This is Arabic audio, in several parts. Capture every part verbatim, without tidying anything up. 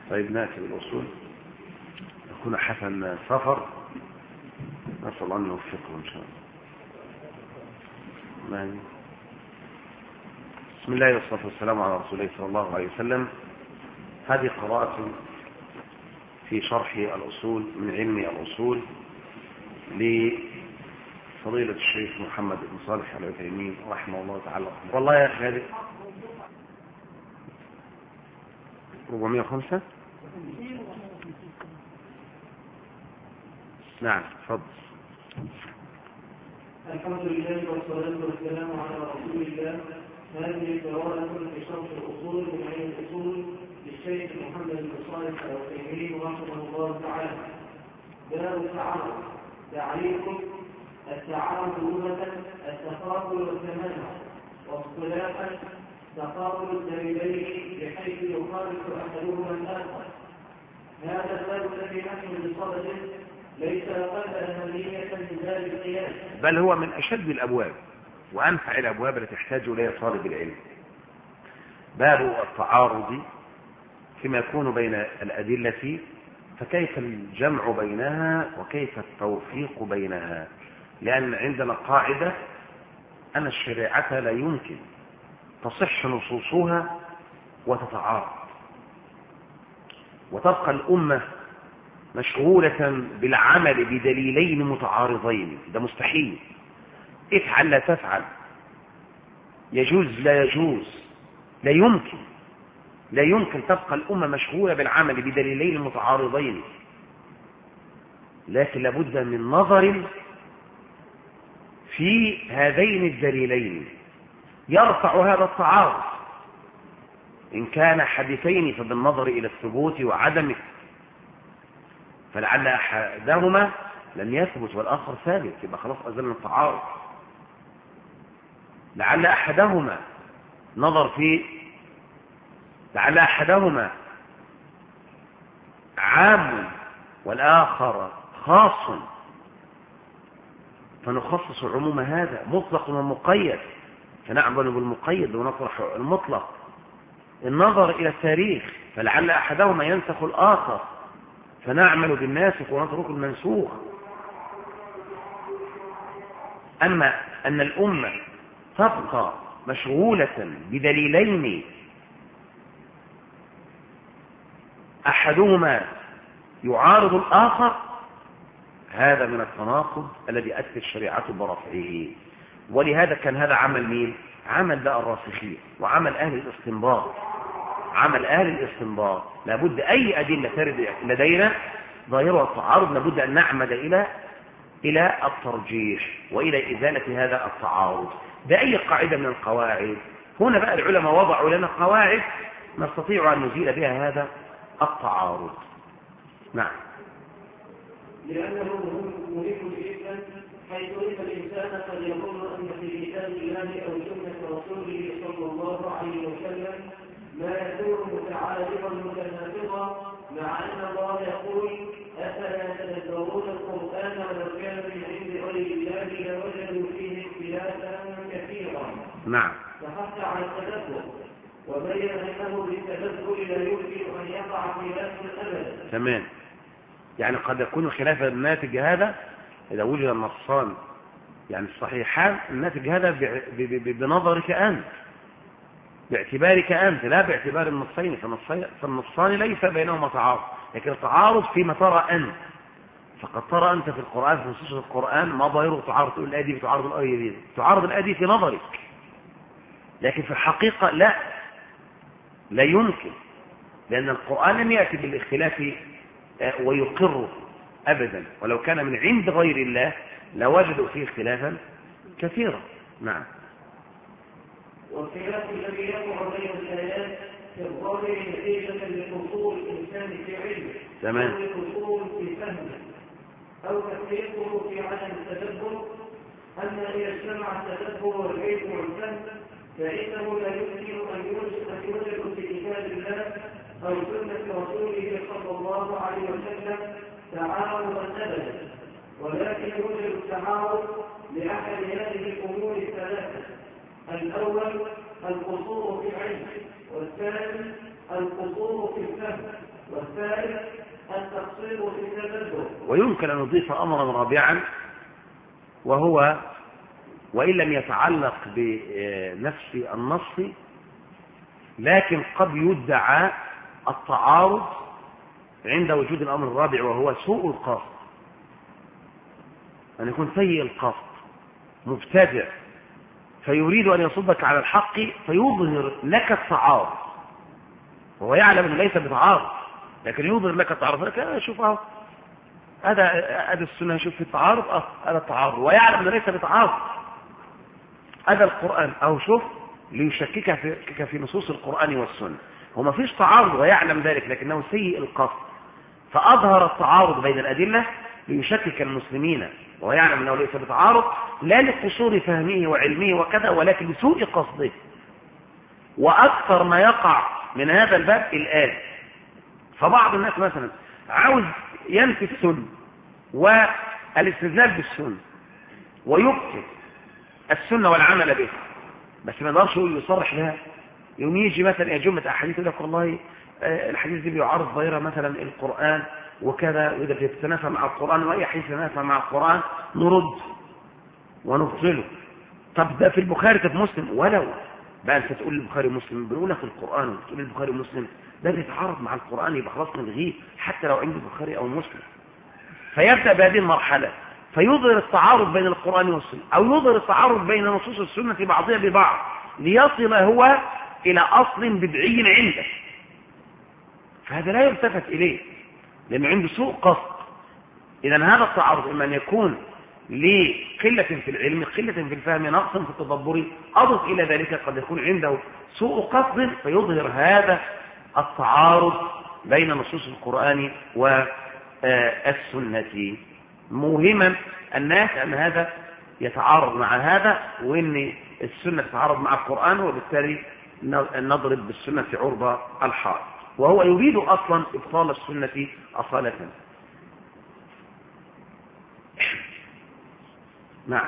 طيب نأتي بالأصول. يكون حسن سفر، نسأل الله أن يوفقه إن شاء الله. بسم الله والصلاة والسلام على رسول الله صلى الله عليه وسلم. هذه قراءة في شرح الأصول من علم الأصول لفضيلة الشيخ محمد بن صالح العثيمين رحمه الله تعالى. والله يا أخي هذه أربعمائة وخمسة. نعم تفضل. الحمد لله والصلاة والسلام على رسول الله. هذه قراءة في شرح الأصول من علم الأصول للشيخ محمد بن صالح العثيمين رحمه الله تعالى. باب التعارض. تعريف: التعارض لغة التقابل والتمانع، واصطلاحا تقابل الدليلين بحيث يخالف أحدهما الآخر. هذا الباب الذي نحن بصدده ليس أقل أهمية من باب القياس، بل هو من أشد الأبواب وأنفع الأبواب التي تحتاج إليها طالب العلم. باب التعارض فيما يكون بين الأدلة، فكيف الجمع بينها وكيف التوفيق بينها، لأن عندنا قاعدة أن الشريعة لا يمكن تصح نصوصها وتتعارض، وتبقى الأمة مشغولة بالعمل بدليلين متعارضين. ده مستحيل. افعل لا تفعل، يجوز لا يجوز، لا يمكن لا يمكن تبقى الأمة مشغولة بالعمل بدليلين متعارضين. لكن لابد من نظر في هذين الدليلين يرفع هذا التعارض. إن كان حديثين فبالنظر إلى الثبوت وعدمه، فلعل أحدهما لم يثبت والآخر ثابت، يبقى خلاص أزلنا التعارض. لعل أحدهما نظر في لعل أحدهما عام والآخر خاص، فنخصص عموم هذا مطلق ومقيد، فنعمل بالمقيد ونطرح المطلق. النظر إلى التاريخ، فلعل أحدهما ينسخ الآخر، فنعمل بالناسخ ونترك المنسوخ. أما أن الأمة تبقى مشغولة بدليلين أحدهما يعارض الآخر، هذا من التناقض الذي أتت الشريعة برفعه. ولهذا كان هذا عمل مين؟ عمل بقى الراسخين وعمل أهل الاستنباط. عمل أهل الاستنباط لابد أي أدلة ترد لدينا ظاهرها التعارض لابد أن نعمد إلى إلى الترجيح وإلى إزالة هذا التعارض بأي قاعدة من القواعد. هنا بقى العلماء وضعوا لنا قواعد نستطيع أن نزيل بها هذا التعارض. نعم. لأنه مهم جدا، حيث إن الإنسان قد يظن أن في كتاب الله أو سنة رسوله صلى الله عليه وسلم ما يكون متعارضا متناقضا، مع أن الله يقول: أفلا يتدبرون القرآن ولو كان من عند غير الله لوجدوا فيه اختلافا كثيرا. نعم. فحث على التدبر وبين أنه بالتدبر لا يمكن أن يقع خلاف أبدا. تمام. يعني قد يكون خلاف الناتج هذا إذا وجد النصان يعني الصحيحان، الناتج هذا بنظرك أنت، باعتبارك أنت، لا باعتبار النصين. فالنصان ليس بينهما تعارض، لكن التعارض فيما ترى أنت. فقد ترى أنت في القرآن في نصوص القرآن ما ظاهره تعارض، تقول الآية دي بتعارض الآية دي، تعارض الآية دي في نظرك، لكن في الحقيقة لا لا يمكن، لأن القرآن لم يأتي بالاختلاف ويقره أبدا، ولو كان من عند غير الله لوجدوا فيه اختلافا كثيرا. نعم. والخلاف الذي يقع بين الآيات في الظاهر نتيجة لقصور الإنسان في علمه، تمام، أو لقصور في فهمه، أو تفريطه في عدم التدبر. أما إذا اجتمع التدبر والعلم والفهم فإنه لا يمكن أن يوجد في كتاب الله أو سنة رسوله صلى الله عليه وسلم تعارضا أبدا، ولكن يوجد التعارض لأحد هذه الأمور الثلاثة: الأول القصور في العلم، والثاني القصور في الفهم، والثالث التقصير في التدبر. ويمكن أن نضيف أمرا رابعا، وهو وإن لم يتعلق بنفس النص لكن قد يدعى التعارض عند وجود الأمر الرابع، وهو سوء القصد، أن يكون سيء القصد مبتدع فيريد أن يصدك على الحق فيظهر لك التعارض، وهو يعلم أنه ليس بتعارض لكن يظهر لك التعارض. لك شوف اهو هذا هذا السنة، شوف في التعارض، اه هذا التعارض، ويعلم أنه ليس بتعارض. هذا القرآن أو شوف ليشكك في, في نصوص القرآن والسنة، هو ما فيش تعارض ويعلم ذلك لكنه سيء القصد، فأظهر التعارض بين الأدلة ليشكك المسلمين وهو يعلم أنه ليس بتعارض، لا لقصور فهمه وعلمه وكذا ولكن لسوء قصده. وأكثر ما يقع من هذا الباب الآن، فبعض الناس مثلا عاوز ينفي السنة والاستدلال بالسنة ويبطل السنة والعمل بها، بس ما يقدرش يصرح بها. يوم يجي مثلا جملة أحاديث يقول لك والله الحديث دي بيعارض ظاهرة مثلا القرآن وكذا، وإذا بيتنافى مع القرآن وأي حديث يتنافى مع القرآن نرد ونبطله. طب ده في البخاري، طب مسلم، ولو بقى أنت تقول البخاري ومسلم بنقول لك القرآن وتقول البخاري ومسلم ده بيتعارض مع القرآن، يبقى خلاص نلغيه حتى لو عند البخاري أو مسلم. فيبدأ بهذه المرحلة فيظهر التعارض بين القرآن والسنة، أو يظهر التعارض بين نصوص السنة بعضها ببعض ليصل هو إلى أصل بدعي عنده، فهذا لا يلتفت إليه لأنه عنده سوء قصد. إذا هذا التعارض إما أن يكون لقلة في العلم، قلة في الفهم، نقص في التدبر، أضف إلى ذلك قد يكون عنده سوء قصد فيظهر هذا التعارض بين نصوص القرآن والسنة. مهما الناس أن هذا يتعارض مع هذا، وأن السنة تتعارض مع القرآن، وبالتالي نضرب بالسنة عرض الحائط، وهو يريد أصلا إبطال السنة أصالة. نعم.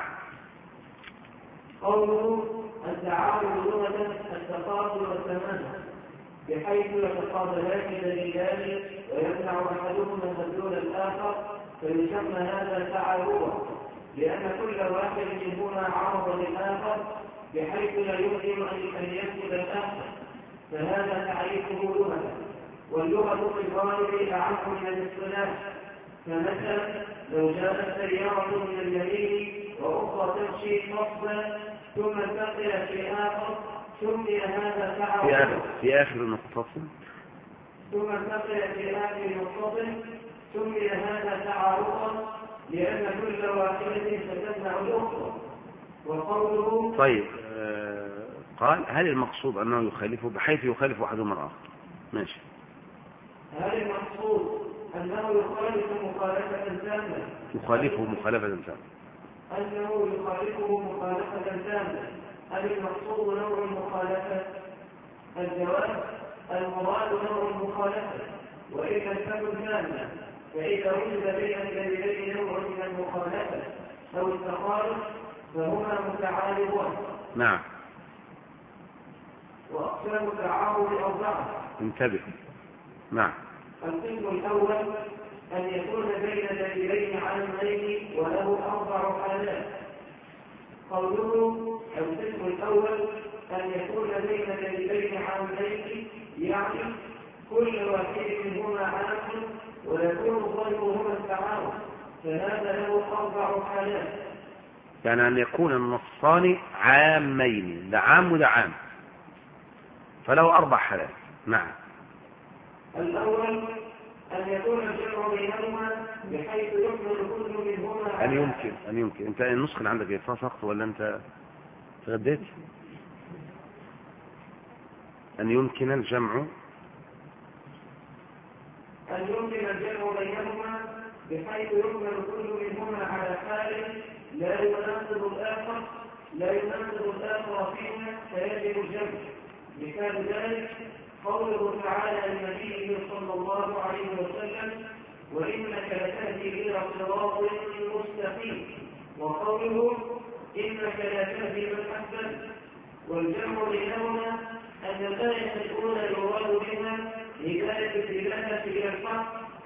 قوله التعارض لغة التقابل والتماثل، بحيث يتقابلان دليلان ويمنع أحدهما مدلول الآخر فيسمى هذا تعارضا، لأن كل واحد منهما عرض للآخر بحيث لا يمكن أن يثبت الآخر، فهذا تعريفه لغة. واللغة في الغالب أعم من الاصطلاح، فمثلا لو جاءت سيارة من اليمين وأخرى تمشي قصدا ثم انتقلت في آخر سمي هذا تعارضا. في آخر المتصل ثم انتقلت في آخر المتصل سمي هذا تعارضا، لأن كل واحدة ستتبع الأخرى. وقوله طيب آه قال هل المقصود أنه يخالفه بحيث يخالف أحدهما الآخر؟ ماشي. هل المقصود أنه يخالف مخالفة تامة؟ يخالفه مخالفة تامة. أنه يخالفه مخالفة تامة. هل المقصود نوع المخالفة؟ الجواب المراد نوع المخالفة، وإن لم تكن تامة، فإذا وجد بين الدليلين نوع من المخالفة أو التخالف فهما متعارضان. نعم. وأقسام التعارض أربعة. انتبه. نعم. القسم الأول أن يكون بين دليلين عامين وله أربع حالات. قوله القسم الأول أن يكون بين دليلين عامين، يعني كل واحد منهما عام ويكون ظاهرهما التعارض، فهذا له أربع حالات. يعني أن يكون النصان عامين، ده عام وده عام، فله أربع حالات. نعم. الأول أن يكون الجمع بينهما بحيث يكمل كل منهما. أن يمكن أن يمكن أنت النسخة اللي عندك فيها سقط ولا أنت تغديت؟ أن يمكن الجمع أن يمكن الجمع بينهما بحيث يكمل كل منهما على حال لا يناسب الآخر لا يناسب الآخر فيها فيجب الجمع. مثال ذلك قوله تعالى لنبيه صلى الله عليه وسلم وإنك لتهدي إلى صراط مستقيم، وقوله إنك لا تهدي من أحببت. والجمع بينهما أن الآية الأولى يراد بها هداية الدلالة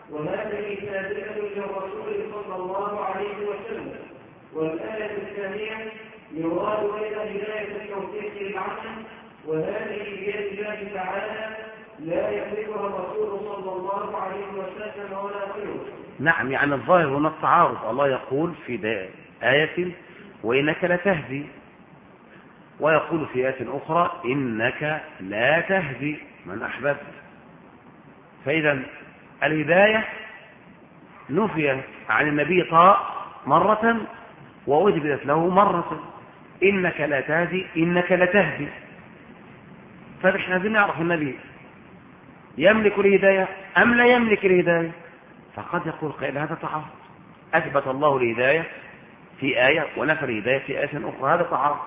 وهذه ثابتة للرسول صلى الله عليه وسلم. والآية الثانية يراد بين هداية التوفيق للعمل، وهذه بيد الله تعالى لا يملكها الرسول صلى الله عليه وسلم ولا غيره. نعم، يعني الظاهر هنا التعارض. الله يقول في آية وإنك لتهدي، ويقول في آية أخرى إنك لا تهدي من أحببت. فإذا الهداية نفي عن النبي طاء مرة وأثبتت له مرة. إنك لا تهدي، إنك لتهدي. فنحن عايزين نعرف النبي يملك الهداية أم لا يملك الهداية. فقد يقول قائل هذا تعارض، أثبت الله الهداية في آية ونفى الهداية في آية أخرى، هذا تعارض.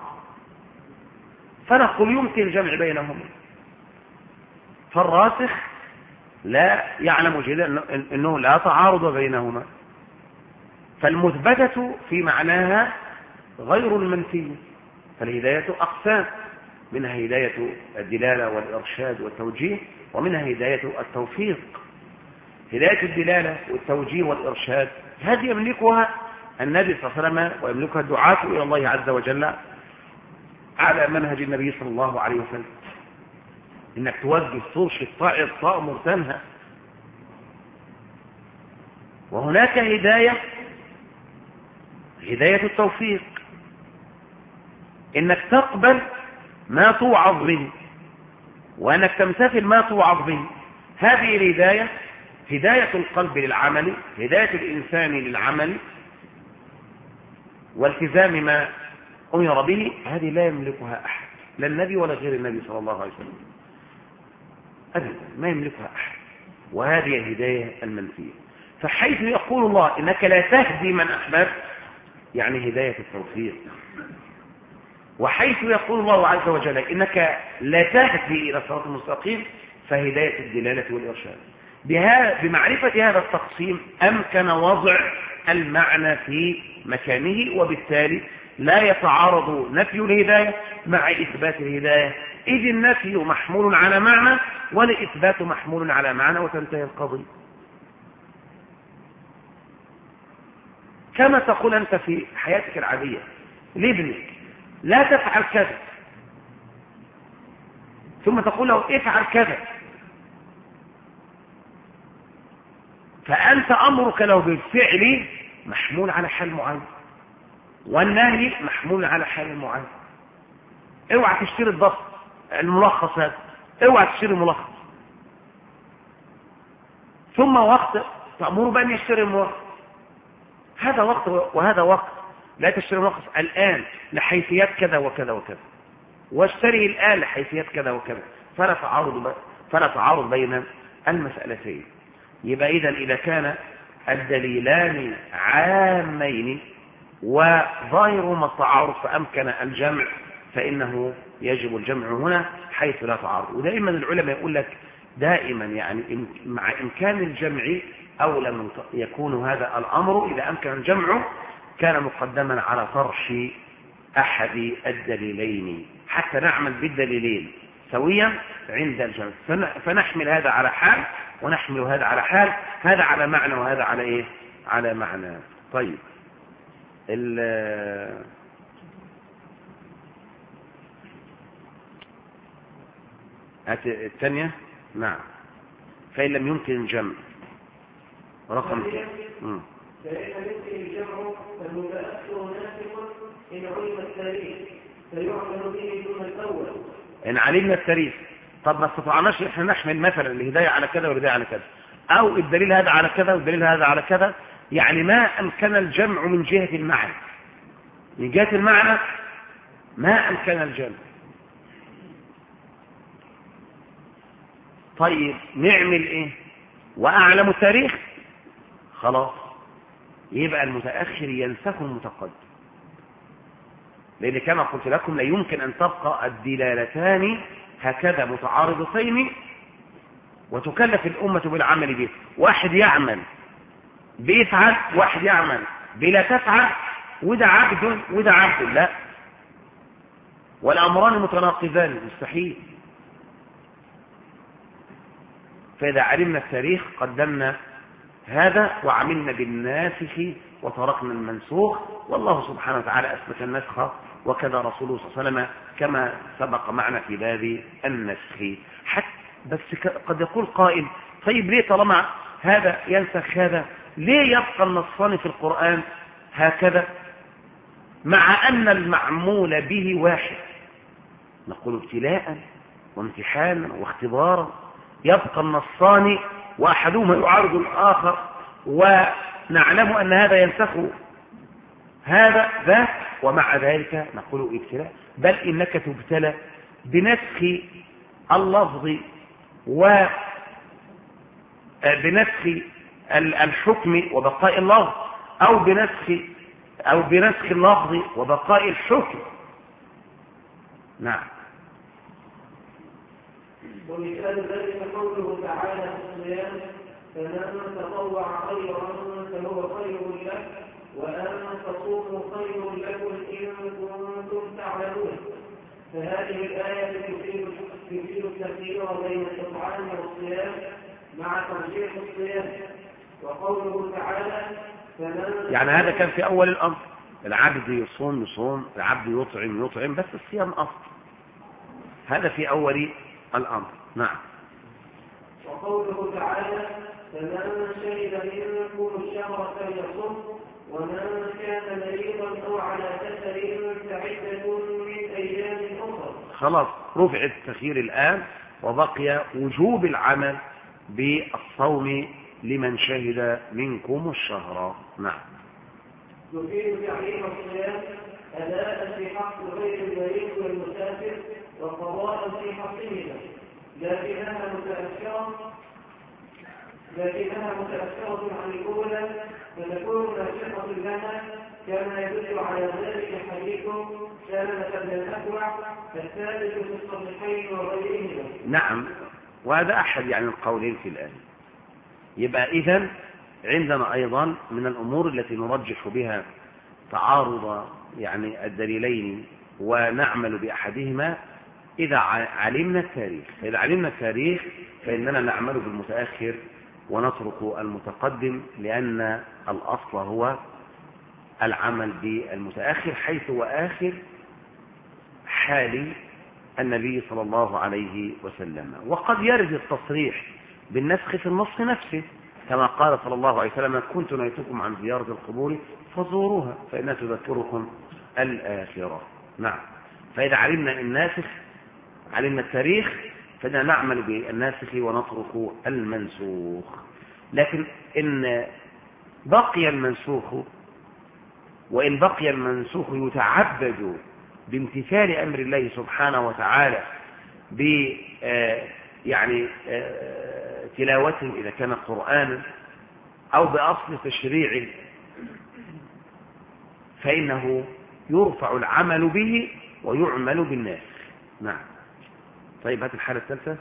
فنقول يمكن الجمع بينهم. فالراسخ لا يعلم جدا أنه لا تعارض بينهما، فالمثبتة في معناها غير المنفي. فالهداية أقسام، منها هداية الدلالة والإرشاد والتوجيه، ومنها هداية التوفيق. هداية الدلالة والتوجيه والإرشاد هذه يملكها النبي صلى الله عليه وسلم، ويملكها الدعاة إلى الله عز وجل على منهج النبي صلى الله عليه وسلم. إنك توجه ترشد طائر تأمر تنهى. وهناك هداية هداية التوفيق، إنك تقبل ما توعظ به وأنك تمتثل ما توعظ به. هذه الهداية هداية القلب للعمل، هداية الإنسان للعمل والتزام ما أمر به. هذه لا يملكها أحد، لا النبي ولا غير النبي صلى الله عليه وسلم، أبدا ما يملكها أحد. وهذه الهداية المنفية. فحيث يقول الله إنك لا تهدي من أحببت، يعني هداية التوفيق. وحيث يقول الله عز وجل إنك لا تهدي إلى الصراط المستقيم، فهداية الدلالة والإرشاد. بمعرفة هذا التقسيم أمكن وضع المعنى في مكانه، وبالتالي لا يتعارض نفي الهداية مع إثبات الهداية، إذ النفي محمول على معنى والإثبات محمول على معنى، وتنتهي القضية. كما تقول أنت في حياتك العادية لابنك لا تفعل كذا، ثم تقول له افعل كذا، فأنت أمرك له بالفعل محمول على حال معين، والنهي محمول على حال معين. اوعى تشتري الضبط الملخص هذا، اوعى تشتري الملخص، ثم وقت تأمره بأن يشتري الملخص. هذا وقت وهذا وقت، لا تشتري الملخص الآن لحيثيات كذا وكذا وكذا، واشتري الآن لحيثيات كذا وكذا. فلا تعارض فلا تعارض بين المسألتين. يبقى إذن إذا كان الدليلان عامين وظاهرهما التعارض فأمكن الجمع، فإنه يجب الجمع هنا حيث لا تعارض. ودائما العلماء يقول لك دائما يعني مع إمكان الجمع أولى من يكون هذا الأمر. إذا أمكن الجمع كان مقدما على طرح أحد الدليلين حتى نعمل بالدليلين سويا عند الجمع. فنحمل هذا على حال ونحمل هذا على حال، هذا على معنى وهذا على إيه؟ على معنى. طيب الثانية نعم. فإن لم يمكن الجمع رقم فإن يمكن الجمع فالمتأخر ناسخ إن علم التاريخ فيعمل به دون الأول. إن علمنا التاريخ. طب ما استطعناش احنا نحمل مثلا الهداية على كذا والهداية على كذا، أو الدليل هذا على كذا والدليل هذا على كذا، يعني ما أمكن الجمع من جهة المعنى. من جهة المعنى ما أمكن الجمع. طيب نعمل إيه؟ وأعلم التاريخ خلاص، يبقى المتأخر ينسخ المتقدم، لأن كما قلت لكم لا يمكن أن تبقى الدلالتان هكذا متعارضتين وتكلف الأمة بالعمل به. واحد يعمل بيفعل، واحد يعمل بلا تفعل، وده عبد وده عبد، لا، والأمران متناقضان مستحيل. فإذا علمنا التاريخ قدمنا هذا وعملنا بالناسخ وتركنا المنسوخ، والله سبحانه وتعالى أثبت النسخ وكذا رسوله صلى الله عليه وسلم كما سبق معنا في باب النسخ. حتى بس قد يقول قائل طيب ليه طالما هذا ينسخ هذا ليه يبقى النصان في القرآن هكذا مع أن المعمول به واحد؟ نقول ابتلاء وامتحانا واختبارا يبقى النصان وأحدهما يعارض الآخر ونعلم أن هذا ينسخ هذا ذا، ومع ذلك نقول ابتلاء، بل إنك تبتلى بنسخ اللفظ وبنسخ الحكم وبقاء اللفظ، أو بنسخ أو بنسخ اللفظ وبقاء الحكم. نعم. ومثال ذلك قوله تعالى في الصيام: فمن تطوع خيرا فهو خير له وأن تصوموا خير لكم إن كنتم تعلمون. فهذه الآية تفيد التفسير بين الإطعام والصيام مع ترجيح الصيام. وقوله تعالى: يعني هذا كان في أول الأمر، العبد يصوم يصوم، العبد يطعم يطعم، بس الصيام أصل، هذا في أول الأمر. نعم. وقوله تعالى: فمن شهد منكم الشهر فليصم ومن كان مريضا أو على سفر فعدة من أيام أخرى. خلاص رفع التخيير الآن، وبقي وجوب العمل بالصوم لمن شهد منكم الشهر. نعم. يفيد تعليم الصيام أداء في حق غير المريض والمسافر وقضاء في حقهما، لكنها متأثرة لكنها متأثرة عن الأولى فتكون ناسخة لها، كما يدل على ذلك حديث سلمة بن الأكوع الثالث في الصحيحين وغيرهما. نعم، وهذا أحد يعني القولين في الآية. يبقى إذن عندنا أيضا من الأمور التي نرجح بها تعارض يعني الدليلين ونعمل بأحدهما إذا علمنا التاريخ. إذا علمنا التاريخ فإننا نعمل بالمتأخر ونترك المتقدم، لأن الأصل هو العمل بالمتأخر حيث هو آخر حال النبي صلى الله عليه وسلم. وقد يرد التصريح بالنسخ في النص نفسه، كما قال صلى الله عليه وسلم: كنت نهيتكم عن زيارة القبور فزوروها فإنها تذكركم الآخرة. نعم. فإذا علمنا الناسخ علمنا التاريخ فإننا نعمل بالناسخ ونترك المنسوخ. لكن إن بقي المنسوخ وإن بقي المنسوخ يتعبد بامتثال أمر الله سبحانه وتعالى ب يعني تلاوته إذا كان قرآنا أو بأصل تشريع، فإنه يرفع العمل به ويعمل بالناس. نعم. طيب هات الحالة الثالثة.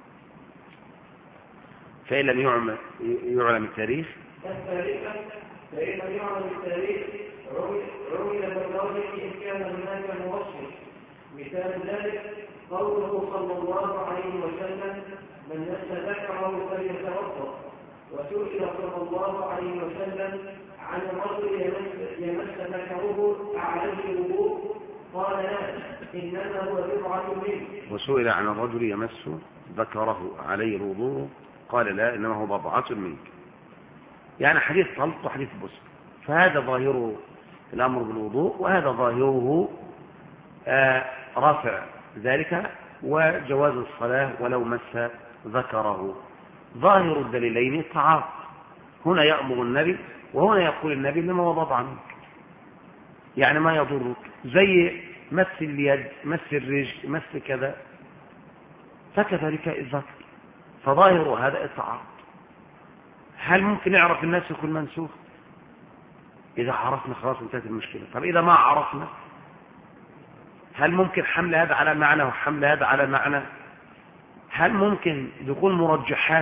فإن لم يعلم يعلم التاريخ الثالثة فإن لم يعلم التاريخ عمل بالراجح إن كان هناك موصف. مثال ذلك قوله صلى الله عليه وسلم: من نسى ذكره فليتوضأ. وسئل صلى الله عليه وسلم عن الرجل يمس ذكره عليه وضوء قال: لا، إنما هو بضعة منه. وسئل عن الرجل يمس ذكره عليه الوضوء قال: لا، إنما هو بضعة منك. يعني حديث طلق وحديث بسر، فهذا ظاهره الأمر بالوضوء، وهذا ظاهره آه رافع ذلك وجواز الصلاة ولو مس ذكره. ظاهر الدليلين تعارض، هنا يأمر النبي وهنا يقول النبي: إنما هو بضعة منك، يعني ما يضرك، زي مس اليد مس الرجل مس كذا، فكذلك الذكر. فظاهر هذا التعارض. هل ممكن يعرف الناس يكون منسوخ؟ إذا عرفنا خلاص انتهت المشكلة. طب إذا ما عرفنا، هل ممكن حمل هذا على معنى وحمل هذا على معنى؟ هل ممكن دخول مرجحات؟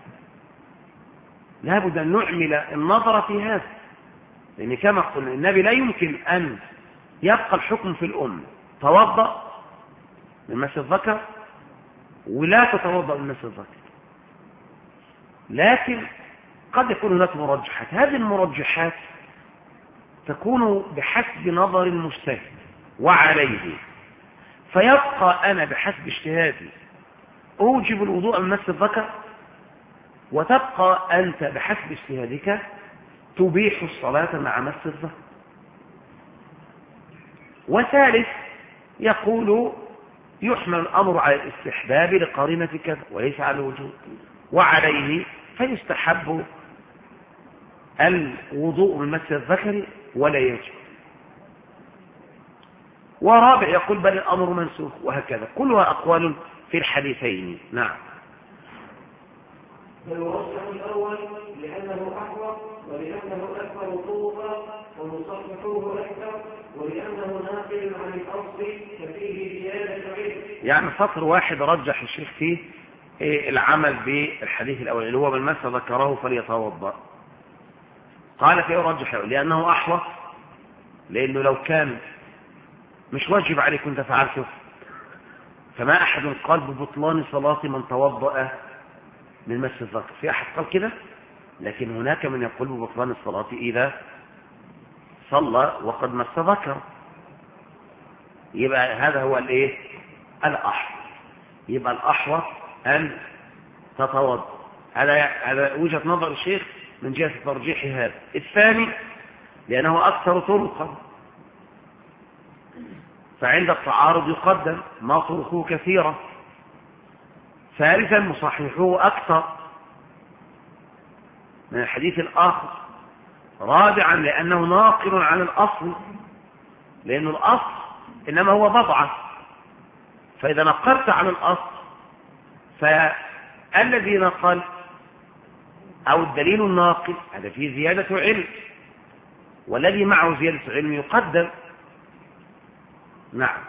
لابد أن نعمل النظر في هذا، لأن كما قلنا النبي لا يمكن أن يبقى الحكم في الأمة: توضأ من مس الذكر ولا تتوضأ من مس الذكر. لكن قد يكون هناك مرجحات، هذه المرجحات تكون بحسب نظر المجتهد وعليه، فيبقى أنا بحسب اجتهادي أوجب الوضوء من مس الذكر، وتبقى أنت بحسب اجتهادك تبيح الصلاة مع مس الذكر. وثالث يقول يحمل الأمر على الاستحباب لقرينة كذا وليس على الوجوب، وعليه فيستحب الوضوء من مس الذكر ولا يجب. ورابع يقول بل الأمر منسوخ، وهكذا كلها أقوال في الحديثين. نعم. فالمرجح الأول لأنه أحوط ولأنه أكثر طوبا ومصححوه أكثر ولأنه ناقل عن الأصل ففيه زيادة علم. يعني سطر واحد رجح الشيخ فيه العمل بالحديث الأول اللي هو من مس ذكره فليتوضأ. قال فيه رجح لأنه أحوط، لأنه لو كان مش واجب عليك كنت فعلته، فما أحد قال ببطلان صلاة من توضأ من مس الذكر. في أحد قال كده، لكن هناك من يقول ببطلان الصلاة إذا صلى وقد مس ذكر. يبقى هذا هو الايه الأحوط. يبقى الأحوط أن تتوضأ. هذا هذا وجهة نظر الشيخ من جهة ترجيح هذا. الثاني لأنه أكثر طرقا، فعند التعارض يقدم ما طرقه كثيرة. ثالثا مصححوه أكثر من الحديث الآخر. رابعا لأنه ناقل عن الأصل، لأن الأصل إنما هو بضعة، فإذا نقلت عن الأصل فالذي نقل أو الدليل الناقل هذا فيه زيادة علم، والذي معه زيادة علم يقدم. نعم.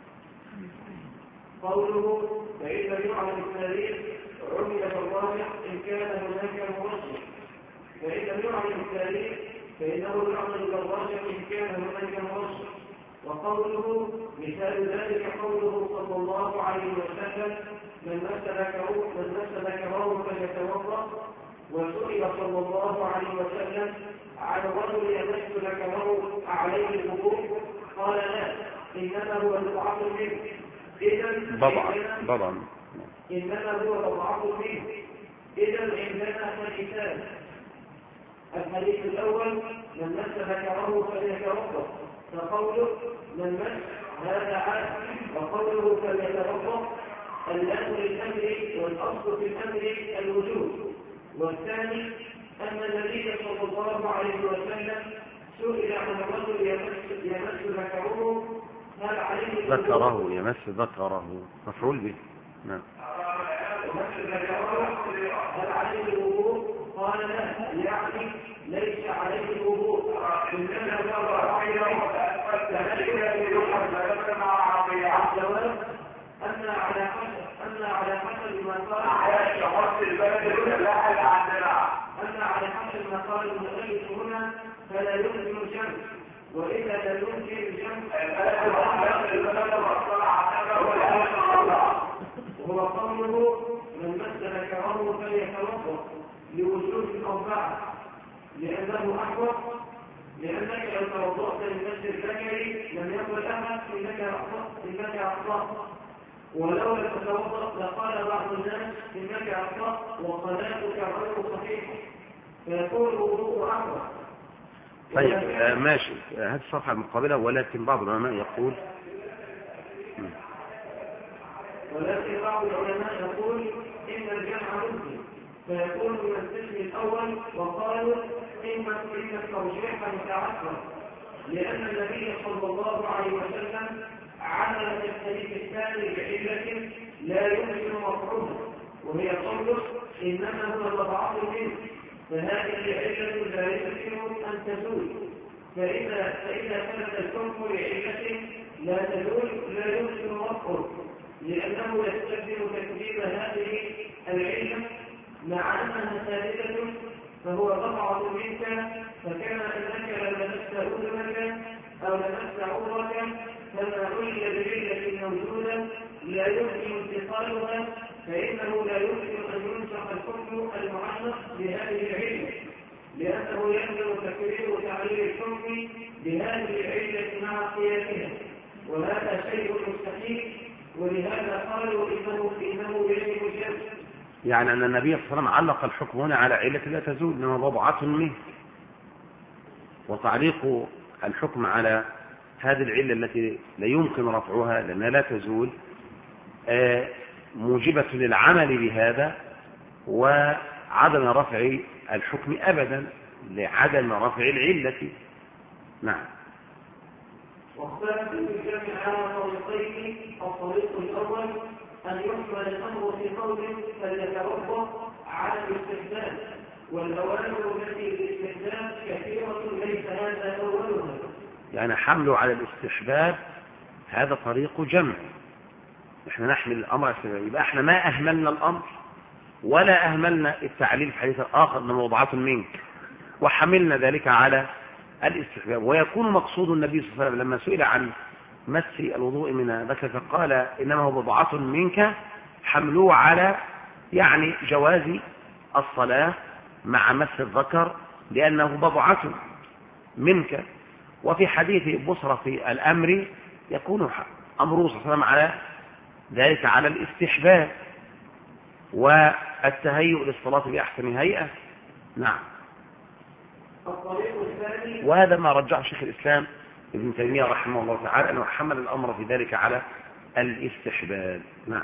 قوله فإن لم يعلم التاريخ عمل فالراجح إن كان هناك مرجح، فإن لم يعلم التاريخ فإنه يعمل بالراجح إن كان هناك مرجح. وقوله مثال ذلك قوله صلى الله عليه وسلم من مس ذكره من مس ذكره فليتوضأ. وسئل صلى الله عليه وسلم عن الرجل يمس ذكره عليه الوضوء قال لا إنما هو بضعة منه. إذا بضعة بضعة إنما هو بضعة منه. إذا عندنا حديثان. الحديث الأول من مس ذكره فليتوضأ، فقوله من مس هذا عام، وقوله فليتوضأ اللام للأمر والأصل في الأمر الوجوب. والثاني أن النبي صلى الله عليه وسلم سئل عن الرجل يمس يمس ذكره هل عليه ذكره يمس ذكره مفعول به. نعم. يمس ذكره هل عليه الوضوء قال لا، يعني ليس عليه الوضوء إنما هو الجواب أن على حسب أن على حسب ما قال أن على حسب ما قال المؤلف هنا فلا يمكن الجمع، وإذا لا يمكن الجمع وهو قوله من مس ذكره فليتوضأ لوجود أربعة، لأنه أحوط، لأنك لو توضأت لمس الذكر لم يقل أحد إنك إنك أخطأت، ولو لم تتوضأ لقال بعض الناس إنك أخطأت وصلاتك غير صحيحة، فيكون الوضوء أحوط. طيب آه ماشي. آه هذه الصفحة المقابلة. ولكن بعض العلماء يقول ولكن بعض العلماء يقول إن الجمع ممكن، فيكون من القسم الأول. وقالوا إن إن الترجيح متعثر، لأن النبي صلى الله عليه وسلم عمل في الحديث الثاني بعلة لا يمكن رفعها، وهي قوله إنما هو بضعة منه، فهذه العلة لا يمكن أن تزول. فإذا فإذا كانت الحكم لعلة لا تزول لا يمكن رفعه، لأنه يستلزم تكذيب هذه العلة مع أنها ثابتة، فهو بضعة منك، فكما أنك لو لمست أذنك أو لمست عورك فما علل بعلة موجودة لا يمكن انتقالها، فإنه لا يمكن أن ينسخ الحكم المعلق بهذه العلة. وأنه يلزم تكرير تعليل الحكم بهذه العلة مع قياسها، وهذا شيء مستحيل، ولهذا قالوا إنه إنه يجب الجمع. يعني أن النبي صلى الله عليه وسلم علق الحكم هنا على علة لا تزول، إنما بضعة منه، وتعليق الحكم على هذه العلة التي لا يمكن رفعها لأنها لا تزول موجبة للعمل بهذا وعدم رفع الحكم أبدا لعدم رفع العلة. نعم. واختلف في الجمع على طريقين. الطريق الأول أن يحمل الأمر في قول فليتوقف على الاستخدام، والأوامر التي بالاستخدام كثيرة ليس هذا أولها. يعني حمله على الاستحباب هذا طريق جمع، نحن نحمل الأمر السبب، يبقى احنا ما أهملنا الأمر ولا أهملنا التعليل في حديث آخر من وضعات منك، وحملنا ذلك على الاستحباب. ويكون مقصود النبي صلى الله عليه وسلم لما سئل عن مس الوضوء من ذكر فقال إنما هو بضعة منك، حملوه على يعني جواز الصلاة مع مس الذكر لأنه بضعة منك. وفي حديث بصرة في الأمر يكون أمره صلى الله عليه وسلم على ذلك على الاستحباب والتهيؤ للصلاة بأحسن هيئة. نعم. وهذا ما رجع شيخ الإسلام ابن تيمية رحمه الله تعالى أنه حمل الأمر في ذلك على الاستحباب. نعم.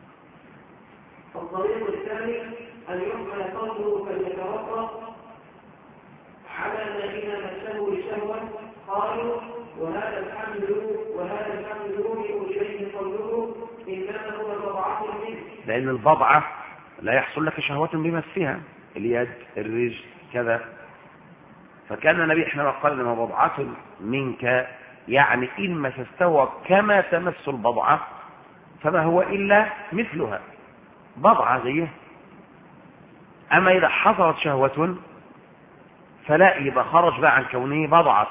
الطريق الثاني أن يحمل قوله فليتوقف على ما إذا مسه لشهوة. قالوا وهذا الحمل وهذا الحمل يومئ إليه قوله إنما هو بضعة منه، لأن البضعة لا يحصل لك شهوة بمسها، اليد الرجل كذا. فكان النبي حينما قال لما بضعة منك يعني إن مسسته كما تمس البضعة فما هو إلا مثلها، بضعة زيه. أما إذا حصلت شهوة فلا، يبقى خرج بقى عن كونه بضعة،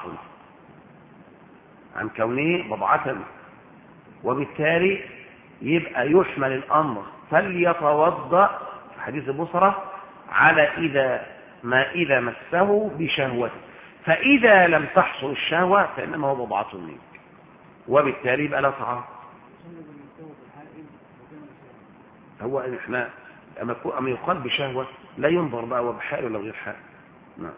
عن كونه بضعة، وبالتالي يبقى يحمل الأمر فليتوضأ في حديث بصرة على إذا ما إذا مسه بشهوة، فإذا لم تحصل الشهوة فإنما هو بضعة منك، وبالتالي يبقى لا طعام. هو إحنا أما يقال بشهوة لا ينظر بقى وبحال ولا غير حال. نعم.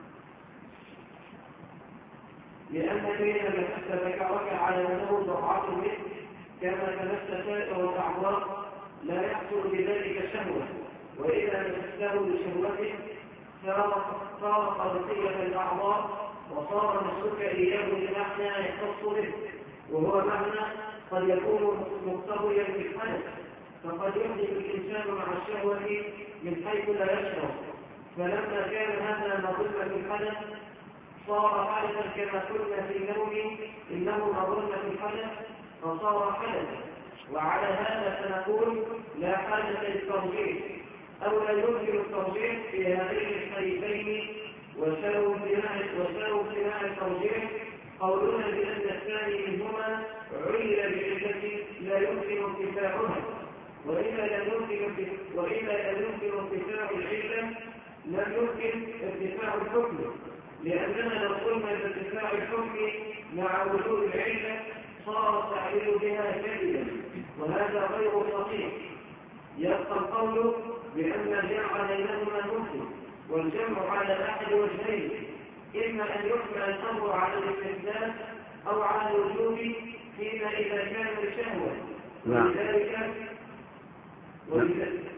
لأن بين مسك ذكرك على أنه بضعة منك كما تمس سائر الأعضاء لا يحصل بذلك شهوة، وإذا مسكته بشهوته صار قضية الأعضاء وصار مسك إياه بمعنى يختص به، وهو معنى قد يكون مقتضيا بالحدث، فقد يحدث الإنسان مع الشهوة من حيث لا يشعر، فلما كان هذا مظنة الحدث صار حدثا كما قلنا في النوم إنه مظنة الحدث فصار حدثا. وعلى هذا سنقول لا حاجة للترجيح أو لا يمكن الترجيح في هذين الحديثين، وسلوا امتناع الترجيح قولنا بأن الثاني منهما علل بعلة لا يمكن انتفاعها، وإذا لم يمكن وإذا لم يمكن انتفاع العلة لم يمكن ارتفاع الحكم، لأننا لو قلنا بارتفاع الحكم مع وجود العلة صار التعليل بها كذبا، وهذا غير صحيح. يبقى القول بأن الجمع بينهما ممكن، والجمع على أحد وجهين، إما أن يحمل الأمر على الاستثناء أو على الوجوب فيما إذا كان لشهوة. ولذلك ولذلك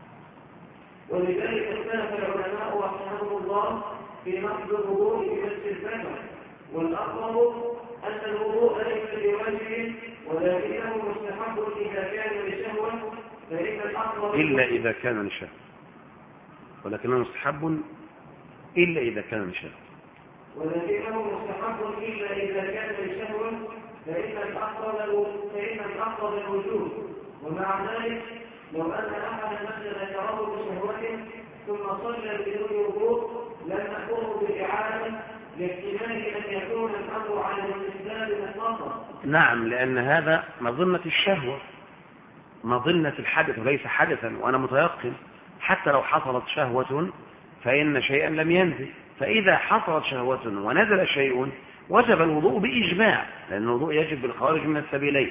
ولذلك اختلف العلماء رحمهم الله في نقض الوضوء بمس الذكر، والأقرب أن الوضوء ليس بواجب ولكنه مستحب إذا كان لشهوة، فإن الأقرب إلا إذا كان لشهوة، ولكنه مستحب إلا إذا كان لشهوة ولكنه مستحب إلا إذا كان لشهوة، فإن الأقرب فإن الأقرب الوجوب. ومع ذلك لو أن أحد مثل ذكره بشهوة ثم صلى بدون وضوء لم نأمره بالإعادة لاحتمال أن يكون الأمر على الاستسلام مطلقا. نعم، لأن هذا مظنة الشهوة، مظنة الحدث وليس حدثا، وأنا متيقن حتى لو حصلت شهوة فإن شيئا لم ينزل، فإذا حصلت شهوة ونزل شيء وجب الوضوء بإجماع، لأن الوضوء يجب بالخارج من السبيلين.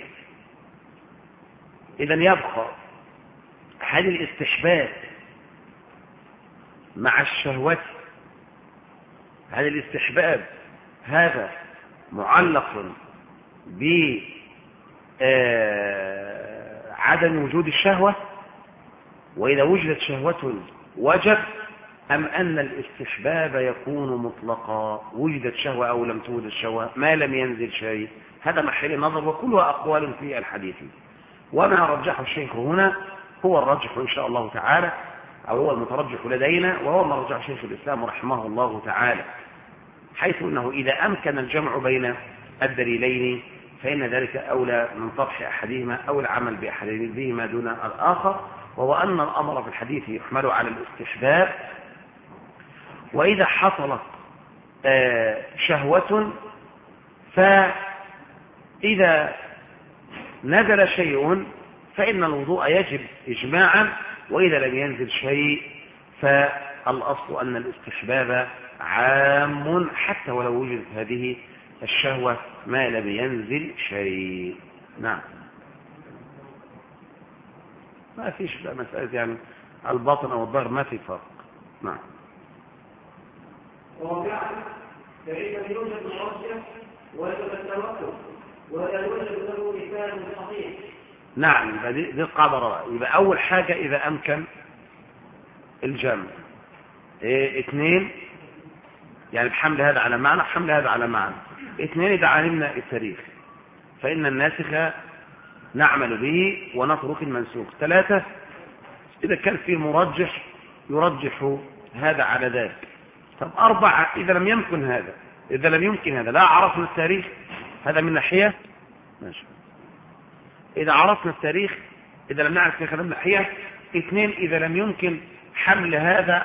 إذن يبقى هل الاستحباب مع الشهوة، هل الاستحباب هذا معلق بعدم وجود الشهوة، وإذا وجدت شهوة وجب، أم أن الاستحباب يكون مطلقا وجدت شهوة أو لم توجد شهوة ما لم ينزل شيء؟ هذا محل نظر وكلها أقوال في الحديث. وما رجحه الشيخ هنا هو الرجح إن شاء الله تعالى، أو هو المترجح لدينا، وهو ما رجحه شيخ الإسلام رحمه الله تعالى، حيث أنه إذا أمكن الجمع بين الدليلين فإن ذلك أولى من طرح أحدهما أو العمل بأحدهما دون الآخر، وهو أن الأمر في الحديث يحمل على الاستحباب. وإذا حصلت شهوة فإذا نزل شيء فإن الوضوء يجب إجماعا، وإذا لم ينزل شيء فالأصل أن الاستحباب عام حتى ولو وجدت هذه الشهوة ما لم ينزل شيء. نعم، ما فيش بقى مسألة يعني الباطن أو الظاهر ما في فرق. نعم. رابعا، فإذا يوجد مرجح وجب التوقف ولا يوجد له مثال صحيح. نعم، دي, دي القاعدة الرابعة. يبقى أول حاجة إذا أمكن الجمع، إيه اثنين يعني بحمل هذا على معنى، حمل هذا على معنى. اثنين، إذا علمنا التاريخ فإن الناسخ نعمل به ونترك المنسوخ. ثلاثة، إذا كان في مرجح يرجح هذا على ذاك. طب أربعة، إذا لم يمكن هذا إذا لم يمكن هذا لا عرفنا التاريخ، هذا من ناحية ماشي. إذا عرفنا التاريخ إذا لم نعرف التاريخ من ناحية. اثنين، إذا لم يمكن حمل هذا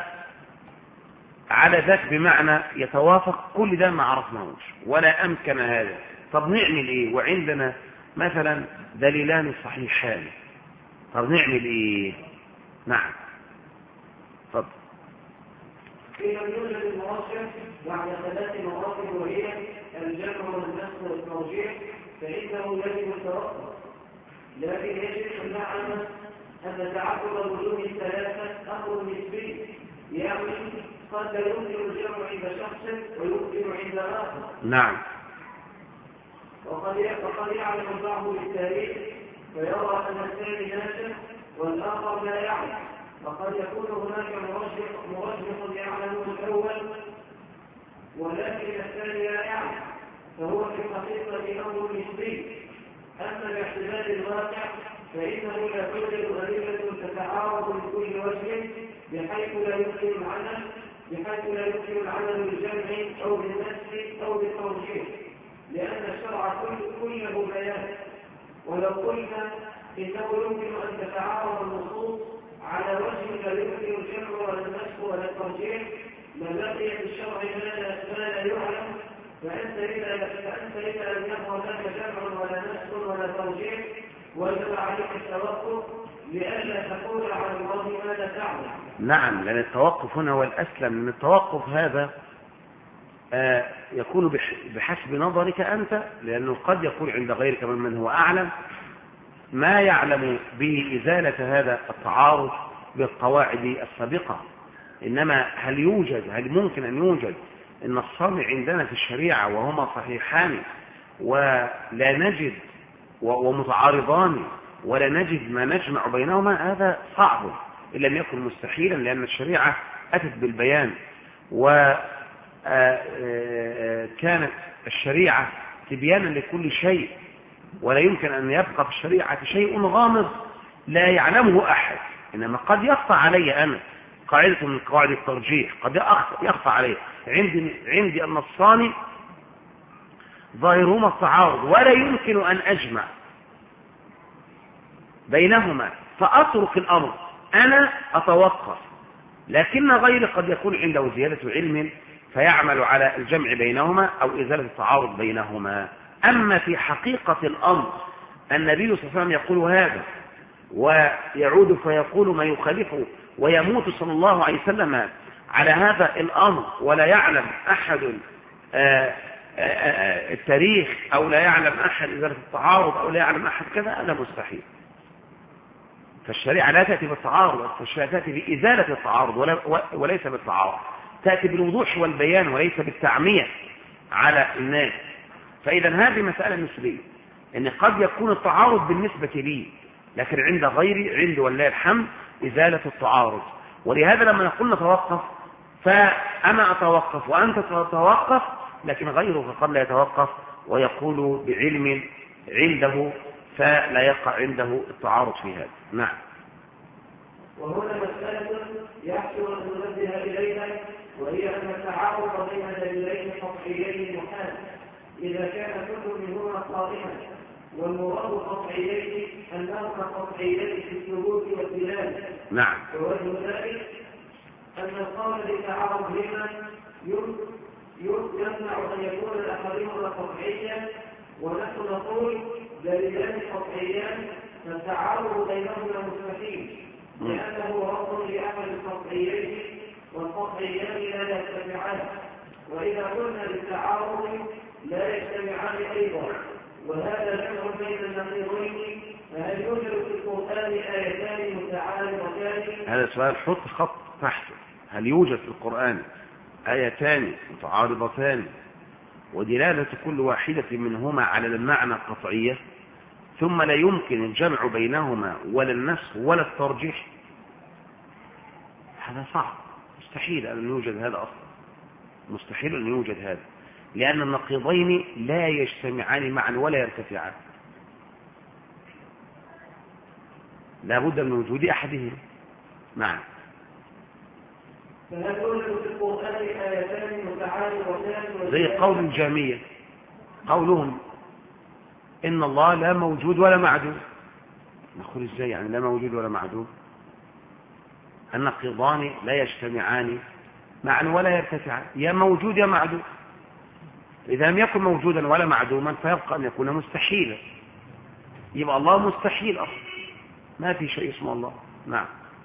على ذاك بمعنى يتوافق، كل ده ما عرفناهوش ولا أمكن هذا. طب نعمل إيه وعندنا مثلا دليلان صحيحان؟ طب نعمل إيه؟ نعم، تفضل. إذا يوجد المرجح بعد ثلاث مراتب وهي الجمع والنسخ والترجيح فإنه يجب التوقف، لكن يجب أن نعلم أن تعقب الوجوه الثلاثة أمر نسبي، يعني قد لا يمكن الجمع عند شخص ويمكن عند آخر. نعم. وقد وقد يعلم البعض بالتاريخ فيرى أن الثاني ناسخ والآخر لا يعلم، وقد يكون هناك مرجح مرجح يعلم الأول ولكن الثاني لا يعلم، فهو في الحقيقة أمر نسبي. أما باعتبار الواقع فإنه لا توجد أدلة تتعارض من كل وجه بحيث لا يمكن العمل بحيث لا يمكن العمل بالجمع أو بالنسخ أو بالترجيح، لأن الشرع كله بيان. ولو قلنا إنه يمكن أن تتعارض النصوص على وجه لا يمكن الجمع ولا النسخ ولا الترجيح لبقي في الشرع ما لا يعلم، فأنت إذا فأنت إذا لم يكن هناك جمع ولا نسخ ولا ترجيح وجب عليك التوقف لئلا تقول على الله ما لا تعلم. نعم، لأن التوقف هنا هو الأسلم، لأن التوقف هذا آه يكون بحسب نظرك أنت، لأنه قد يكون عند غيرك ممن هو أعلم ما يعلم به إزالة هذا التعارض بالقواعد السابقة. إنما هل يوجد هل ممكن أن يوجد النصان عندنا في الشريعة وهما صحيحان ولا نجد ومتعارضان ولا نجد ما نجمع بينهما؟ هذا صعب إن لم يكن مستحيلا، لأن الشريعة أتت بالبيان، وكانت الشريعة تبيانا لكل شيء، ولا يمكن أن يبقى في الشريعة شيء غامض لا يعلمه أحد. إنما قد يخفى علي أنا قاعدة من قواعد الترجيح، قد يخفى علي عندي عندي النصان ظاهرهما التعارض ولا يمكن أن أجمع بينهما، فأترك الأمر، أنا أتوقف، لكن غيري قد يكون عنده زيادة علم فيعمل على الجمع بينهما أو إزالة التعارض بينهما. أما في حقيقة الأمر النبي صلى الله عليه وسلم يقول هذا ويعود فيقول ما يخالفه ويموت صلى الله عليه وسلم على هذا الأمر ولا يعلم أحد آآ آآ التاريخ أو لا يعلم أحد إزالة التعارض أو لا يعلم أحد كذا، هذا مستحيل. فالشريعة لا تأتي بالتعارض، فالشريعة تأتي بإزالة التعارض وليس بالتعارض، تأتي بالوضوح والبيان وليس بالتعمية على الناس. فإذا هذه مسألة نسبية، أن قد يكون التعارض بالنسبة لي، لكن عند غيري، عند ولله الحمد، إزالة التعارض. ولهذا لما نقول نتوقف، فأنا أتوقف وأنت تتوقف، لكن غيرك قد لا يتوقف ويقول بعلم عنده، فلا يقع عنده التعارض في هذا. نعم. وهنا مسألة يحسن أن ننبه إليها، وهي أن التعارض بين دليلين قطعيين محال إذا كان كل منهما قائما، والمراد قطعيين أنهما قطعيين في الثبوت والدلالة. نعم. ووجه ذلك أن القول بتعارضهما يمنع أن يكون أحدهما قطعيا، ونحن نقول دليلان قطعيان فالتعارض بينهما مستحيل، لأنه رفض لأحد القطعيين والقطعيان لا يجتمعان، وإذا قلنا للتعارض لا يجتمعان أيضا، وهذا جمع بين النقيضين. فهل يوجد في القرآن آيتان متعارضتان؟ هذا سؤال حط خط تحته. هل يوجد في القرآن آيتان متعارضتان ودلالة كل واحدة منهما على المعنى قطعية، ثم لا يمكن الجمع بينهما ولا النسخ ولا الترجيح؟ هذا صعب، مستحيل أن يوجد هذا أصلا، مستحيل أن يوجد هذا، لأن النقيضين لا يجتمعان معا ولا يرتفعان، لا بد من وجود أحدهما. نعم. فهل يوجد في القرآن آيتان متعارضتان؟ زي قول الجهمية، قولهم إن الله لا موجود ولا معدوم. نقول إزاي يعني لا موجود ولا معدوم؟ النقيضان لا يجتمعان معا ولا يرتفعان، يا موجود يا معدوم. إذا لم يكن موجودا ولا معدوما فيبقى أن يكون مستحيلا، يبقى الله مستحيل أصلا، ما في شيء اسمه الله. نعم.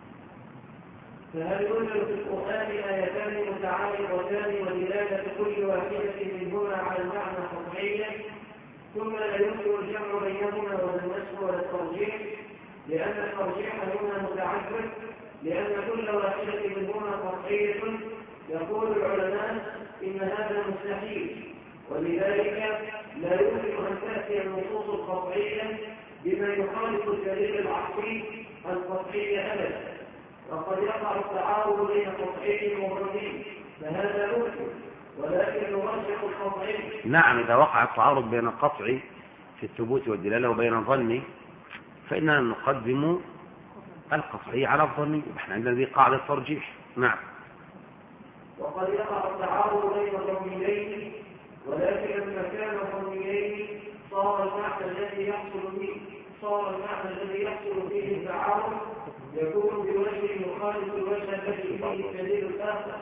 فهل يوجد في القرآن آيتان متعارضتان ودلالة كل واحدة منهما على المعنى قطعيا، ثم لا يمكن الجمع بينهما ولا النسخ ولا الترجيح، لأن الترجيح هنا متعذر، لأن كل واحدة منهما قطعية. يقول العلماء إن هذا مستحيل، ولذلك لا يمكن أن تأتي النصوص القطعية بما يخالف الدليل العقلي القطعي أبدا، وقد يقع التعارض بين قطعي وظني، فهذا ممكن، ولكن نرجح القطعي. نعم، إذا وقع التعارض بين قطعي في الثبوت والدلالة وبين ظني فإننا نقدم القطعي على الظني، احنا عندنا ذي قاعدة ترجيح. نعم. وقد يقع التعارض بين ظنيين، ولكن لما كان ظنيين صار المعنى الذي يحصل فيه صار المعنى الذي يحصل فيه التعارض يكون بوجه يخالف الوجه الذي فيه الدليل الآخر،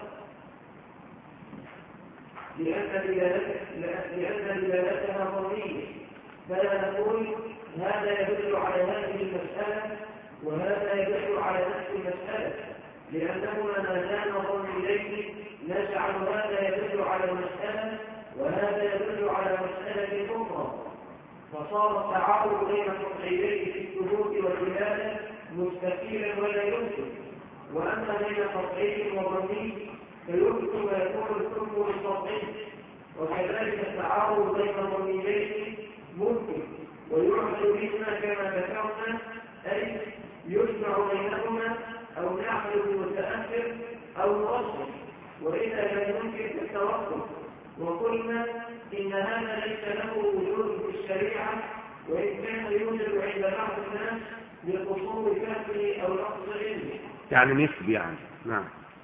لأن دلالتها ظنية، فلا نقول هذا يدل على هذه المسألة وهذا يدل على نفس المسألة، لأنهما ما دام ظنيين نجعل هذا يدل على مسألة وهذا يدل على مسألة أخرى، فصار التعارض بين قطعيين في الثبوت والدلالة مستحيلا ولا يمكن. وأما بين قطعي وظني فيمكن ويكون الحكم القطعي، وكذلك التعارض بين ظنيين ممكن ويعمل بهما كما ذكرنا، أي يجمع بينهما أو نعمل بالمتأثر أو نرجح، وإذا لم يمكن التوقف. وقلنا إن هذا ليس له وجود في الشريعة، وإن كان يوجد عند بعض الناس لقصور فهمه أو نقص علمه، يعني نسبي يعني. نعم.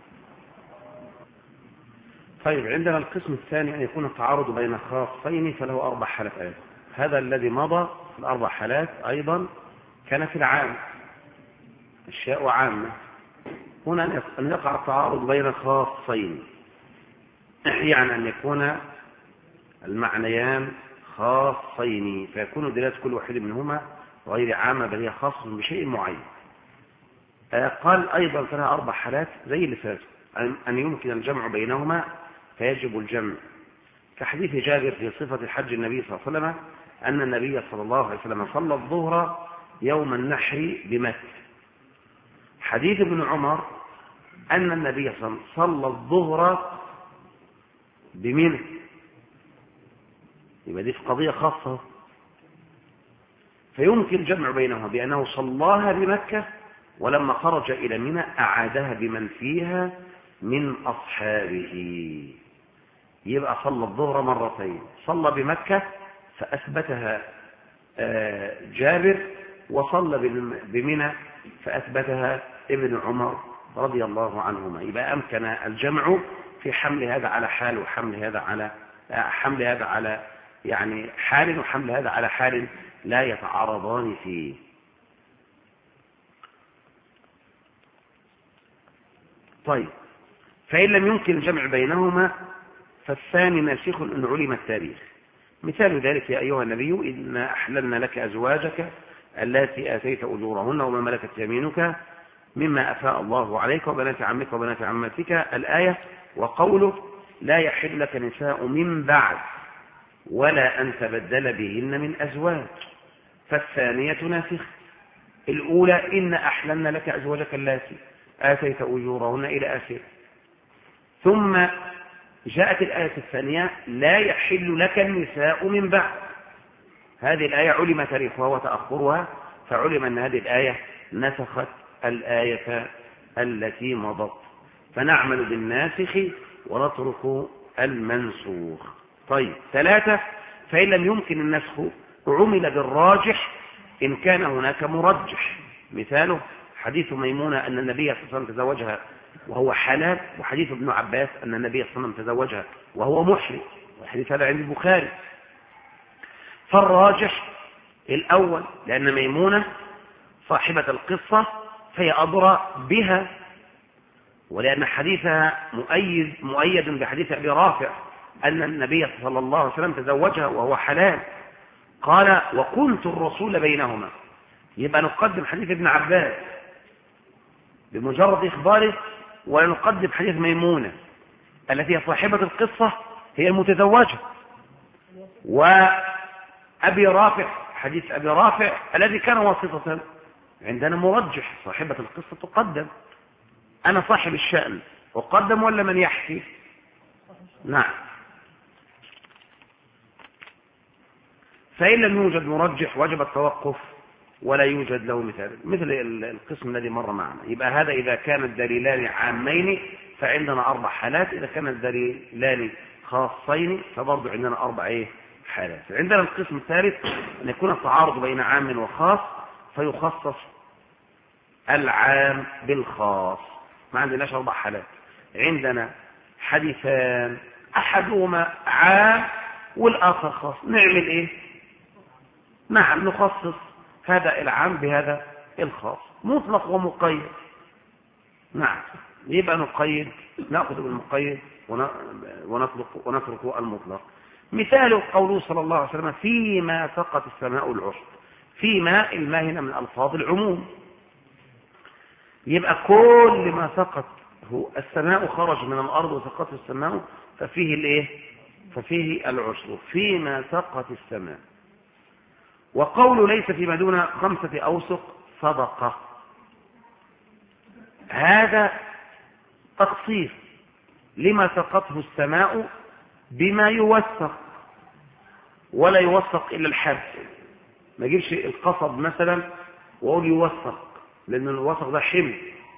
طيب، عندنا القسم الثاني أن يكون التعارض بين خاصين، فله أربع حالات أيضا. هذا الذي مضى في الأربع حالات أيضا كان في العام، أشياء عامة. هنا أن يقع التعارض بين خاصين، يعني أن يكون المعنيان خاصين، فيكون دلالة كل واحد منهما غير عامة بل هي خاصة بشيء معين. قال أيضا كان أربع حالات زي اللي فاتوا. أن يمكن الجمع بينهما فيجب الجمع، كحديث جابر في صفة حج النبي صلى الله عليه وسلم أن النبي صلى الله عليه وسلم صلى الظهر يوم النحر بمكة. حديث ابن عمر أن النبي صلى الله عليه وسلم صلى الظهر بمنى، يبقى دي في قضية خاصة، فيمكن جمع بينهما بأنه صلاها بمكة ولما خرج إلى منى أعادها بمن فيها من أصحابه، يبقى صلى الظهر مرتين، صلى بمكة فأثبتها جابر، وصلى بمنى فأثبتها ابن عمر رضي الله عنهما. يبقى أمكن الجمع في حمل هذا على حال وحمل هذا على حمل هذا على يعني حال وحمل هذا على حال لا يتعارضان فيه. طيب، فإن لم يمكن الجمع بينهما فالثاني ناسخ إن علم التاريخ. مثال ذلك يا أيها النبي إنا أحللنا لك أزواجك التي آتيت أجورهن وما ملكت يمينك مما أفاء الله عليك وبنات عمك وبنات عمتك الآية، وقوله لا يحل لك نساء من بعد ولا أن تبدل بهن من أزواج، فالثانية ناسخ. الأولى إن أحللنا لك أزواجك التي آتيت أجورهن إلى آخره، ثم جاءت الآية الثانية لا يحل لك النساء من بعد. هذه الآية علم تاريخها وتأخرها، فعلم أن هذه الآية نسخت الآية التي مضت، فنعمل بالناسخ ونترك المنسوخ. طيب، ثلاثة، فإن لم يمكن النسخ عمل بالراجح إن كان هناك مرجح. مثاله حديث ميمونة أن النبي صلى الله عليه وسلم تزوجها وهو حلال، وحديث ابن عباس أن النبي صلى الله عليه وسلم تزوجها وهو محرم، والحديث هذا عند البخاري. فالراجح الأول، لأن ميمونة صاحبة القصة فهي أدرى بها، ولأن حديثها مؤيد مؤيد بحديث أبي رافع أن النبي صلى الله عليه وسلم تزوجها وهو حلال، قال وكنت الرسول بينهما. يبقى نقدم حديث ابن عباس بمجرد إخباره، ولا نقدم حديث ميمونة التي هي صاحبة القصة هي المتزوجة، وأبي رافع حديث أبي رافع الذي كان واسطة. عندنا مرجح، صاحبة القصة تقدم. أنا صاحب الشأن أقدم ولا من يحكي؟ نعم. فإن لم يوجد مرجح وجب التوقف ولا يوجد له مثال، مثل القسم الذي مر معنا. يبقى هذا إذا كان الدليلان عامين فعندنا أربع حالات، إذا كان الدليلان خاصين فبرضو عندنا أربع إيه حالات. عندنا القسم الثالث أن يكون التعارض بين عام وخاص فيخصص العام بالخاص. ما عندناش أربع حالات، عندنا حديثان أحدهما عام والآخر خاص، نعمل إيه؟ نعم، نخصص هذا العام بهذا الخاص، مطلق ومقيد. نعم، يبقى نقيد، نأخذ بالمقيد ونطلق ونترك المطلق. مثال قوله صلى الله عليه وسلم فيما سقط السماء العشب. فيما الماء هنا من ألفاظ العموم، يبقى كل ما سقط هو السماء خرج من الأرض وسقط السماء ففيه الايه؟ ففيه العشر فيما سقط السماء. وقول ليس فيما دون خمسة أوسق صدقة، هذا تخصيص لما سقطه السماء بما يوثق، ولا يوثق إلا الحب. ما يجيبش القصب مثلا وأقول يوثق، لأن الوثق ده حمل،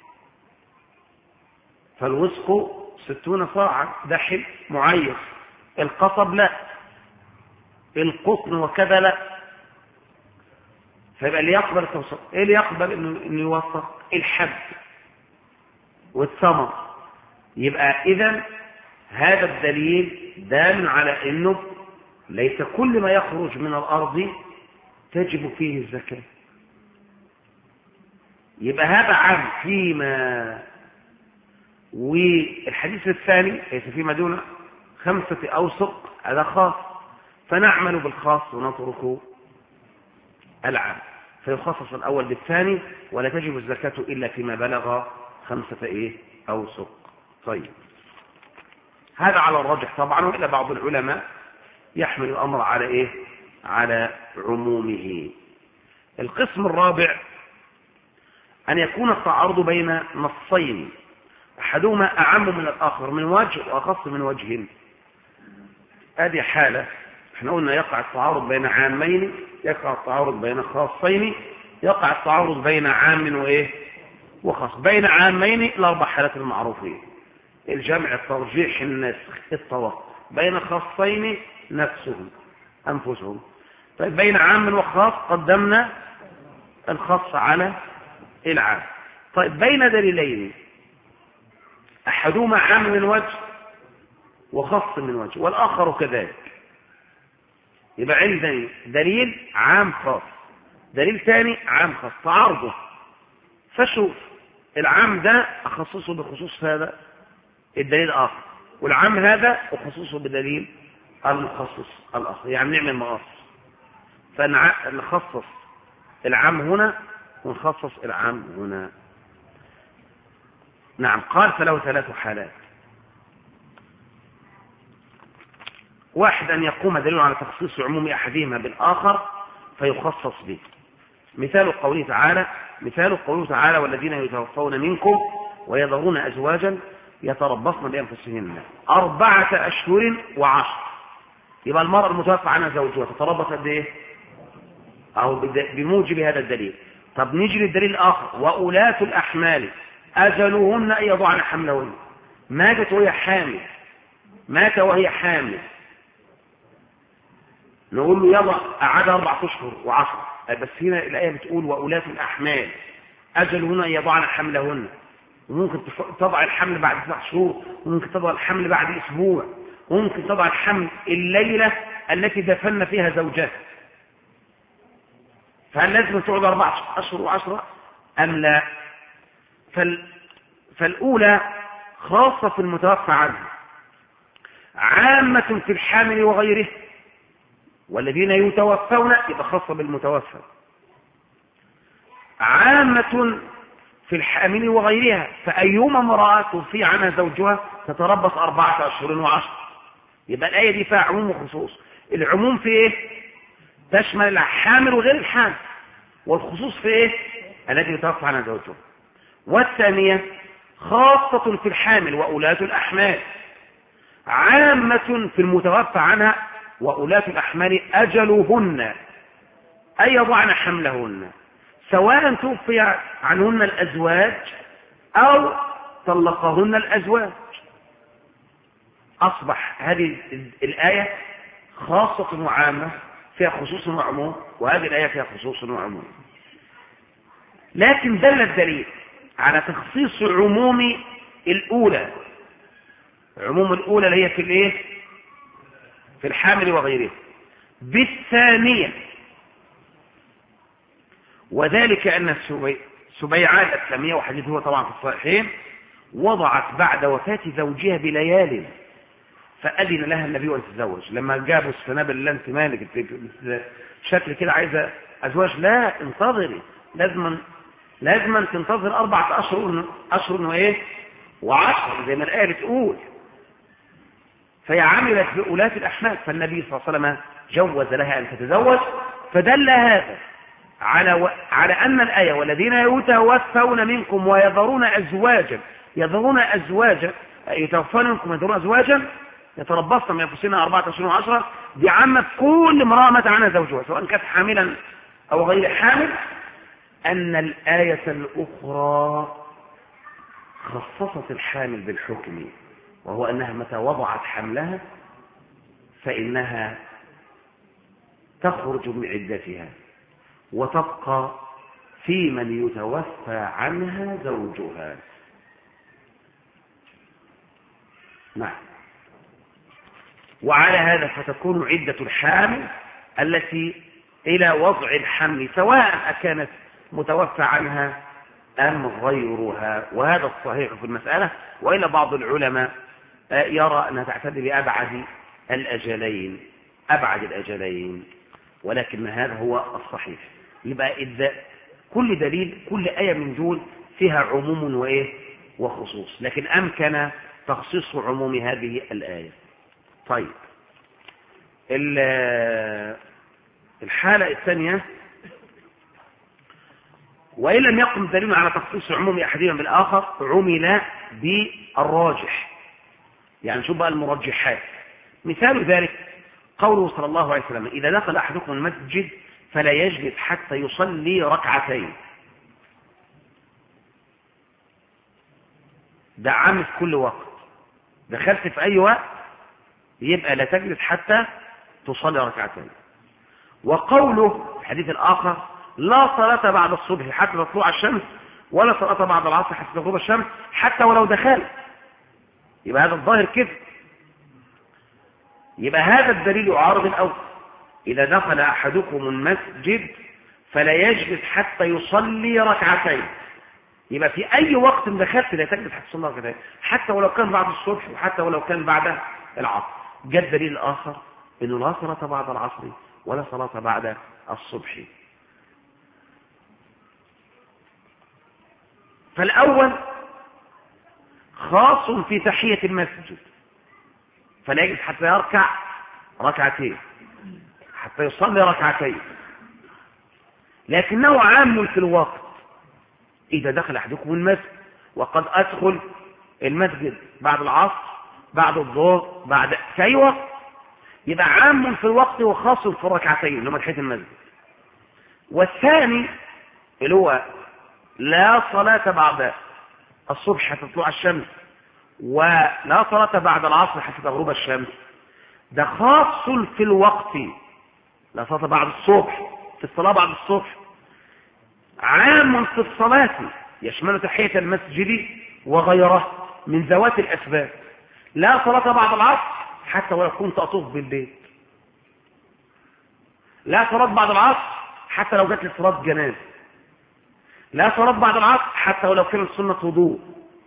فالوثق ستون صاعا ده حمل معين، القصب لا، القطن وكذا لا. فيبقى اللي يقبل التوثيق ايه؟ اللي يقبل انه انه يوثق الحب والثمر. يبقى اذا هذا الدليل دال على انه ليس كل ما يخرج من الارض تجب فيه الزكاة. يبقى هذا عام فيما، والحديث الثاني ليس فيما دون خمسة أوسق هذا خاص، فنعمل بالخاص ونترك العام، فيخصص الأول بالثاني، ولا تجب الزكاة إلا فيما بلغ خمسة إيه أوسق. طيب هذا على الرجح طبعا، وإلا بعض العلماء يحمل الأمر على إيه؟ على عمومه. القسم الرابع أن يكون التعارض بين نصين أحدهما أعم من الآخر من وجه وأخص من وجه. هذه حالة احنا قلنا يقع التعارض بين عامين، يقع التعارض بين خاصين، يقع التعارض بين عام وإيه وخاص. بين عامين الأربع حالات المعروفين: الجمع، الترجيح، النسخ، التوقف. بين خاصين نفسهم أنفسهم. طيب بين عام وخاص قدمنا الخاص على العام. طيب بين دليلين أحدهما عام من وجه وخاص من وجه والآخر كذلك، يبقى عندنا دليل عام خاص، دليل ثاني عام خاص، تعارضه. فشوف العام ده أخصصه بخصوص هذا الدليل الآخر، والعام هذا أخصصه بدليل المخصص الآخر، يعني نعمل مقاص، فنخصص العام هنا ونخصص العام هنا. نعم. قال فله ثلاث حالات: واحد أن يقوم دليل على تخصيص عموم أحدهما بالآخر فيخصص به. مثال قوله تعالى مثال قوله تعالى والذين يتوفون منكم ويذرون أزواجا يتربصن بأنفسهن أربعة أشهر وعشر. يبقى المرأة المتوفى عنها زوجها تتربص قد إيه؟ أو بموجب هذا الدليل. طب نيجي للدليل الآخر: وأولاة الأحمال أجلهن أن يضعن حملهن. ماتت وهي حامل، مات وهي حامل، نقول له يلا أعاد أربعة أشهر وعشر. بس هنا الآية بتقول وأولاة الأحمال أجلهن أن يضعن حملهن، وممكن تضع الحمل بعد تسع شهور، وممكن تضع الحمل بعد أسبوع، وممكن تضع الحمل الليلة التي دفن فيها زوجها. فهل لازم تقعد أربعة أشهر وعشرة أم لا؟ فال... فالأولى خاصة في المتوفى عنه، عامة في الحامل وغيره، والذين يتوفون يبقى خاصة بالمتوفى، عامة في الحامل وغيرها. فأيما امرأة توفي عنها زوجها تتربص أربعة أشهر وعشر. يبقى الآية دي فيها عموم وخصوص. العموم في إيه؟ تشمل الحامل وغير الحامل، والخصوص في إيه؟ التي يتوفى عنها زوجها. والثانية خاصة في الحامل وأولاة الأحمال، عامة في المتوفى عنها وأولاة الأحمال أجلهن أي يضعن حملهن، سواء توفي عنهن الأزواج أو طلقهن الأزواج. أصبح هذه الآية خاصة وعامة، فيها خصوص وعموم، وهذه الآية فيها خصوص وعموم. لكن دل الدليل على تخصيص عموم الأولى، عموم الأولى اللي هي في الإيه؟ في الحامل وغيره، بالثانية، وذلك أن سبيعة الأسلامية، وحديث هو طبعا في الصحيحين، وضعت بعد وفاة زوجها بليال فأذن لها النبي أن تتزوج. لما جابوا السنابل اللي أنت مالك شكل كده عايزة أزواج، لا انتظري، لازم لازم تنتظر أربعة أشهر أشهر وإيه وعشر زي ما الآية بتقول. فهي عملت بأولاة الأحمال، فالنبي صلى الله عليه وسلم جوز لها أن تتزوج. فدل هذا على و... على أن الآية والذين يتوفون منكم ويذرون أزواجا يذرون أزواجا يتوفون منكم ويذرون أزواجا يتربصن بأنفسهن أربعة أشهر وعشرة، دي عامة كل امرأة مات عنها زوجها سواء كانت حاملا أو غير حامل. أن الآية الأخرى خصصت الحامل بالحكم، وهو أنها متى وضعت حملها فإنها تخرج من عدتها وتبقى في من يتوفى عنها زوجها. نعم. وعلى هذا فتكون عدة الحامل التي إلى وضع الحمل سواء أكانت متوفى عنها أم غيرها، وهذا الصحيح في المسألة. وإلا بعض العلماء يرى أنها تعتد بأبعد الأجلين أبعد الأجلين ولكن هذا هو الصحيح. يبقى إذا كل دليل كل آية من دول فيها عموم وإيه وخصوص، لكن أمكن تخصيص عموم هذه الآية. طيب الحالة الثانية: وإن لم يقم دليل على تخصيص عموم أحدهما بالآخر عمل بالراجح. يعني شوف بقى المرجحات. مثال ذلك قوله صلى الله عليه وسلم: إذا دخل أحدكم المسجد فلا يجلس حتى يصلي ركعتين. ده عام في كل وقت، دخلت في أي وقت يبقى لا تجلس حتى تصلي ركعتين. وقوله في الحديث الآخر: لا صلاة بعد الصبح حتى تطلع الشمس، ولا صلاة بعد العصر حتى تغرب الشمس، حتى ولو دخل. يبقى هذا الظاهر كده، يبقى هذا الدليل يعارض الأول: إذا دخل أحدكم المسجد فلا يجلس حتى يصلي ركعتين. يبقى في أي وقت دخلت لا تجلس حتى تصلي ركعتين، حتى ولو كان بعد الصبح وحتى ولو كان بعد العصر. جاء الدليل الآخر إنه لا صلاة بعد العصر ولا صلاة بعد الصبح. فالأول خاص في تحية المسجد، فلا يجلس حتى يركع ركعتين، حتى يصلي ركعتين، لكنه عام في الوقت. إذا دخل أحدكم المسجد، وقد أدخل المسجد بعد العصر، بعد الظهر، بعد في أي وقت، يبقى عام في الوقت وخاص في الركعتين اللي هم تحية المسجد. والثاني اللي هو لا صلاة بعد الصبح حتى تطلع الشمس، ولا صلاة بعد العصر حتى تغرب الشمس، ده خاص في الوقت. لا صلاة بعد الصبح، في الصلاة بعد الصبح، عام في الصلاة يشمل تحية المسجد وغيره من ذوات الأسباب. لا صلاة بعد العصر حتى ولو كنت أطوف بالبيت، لا صلاة بعد العصر حتى لو جات لي صلاة جنازة، لا صلاة بعد العصر حتى ولو كانت سنة وضوء.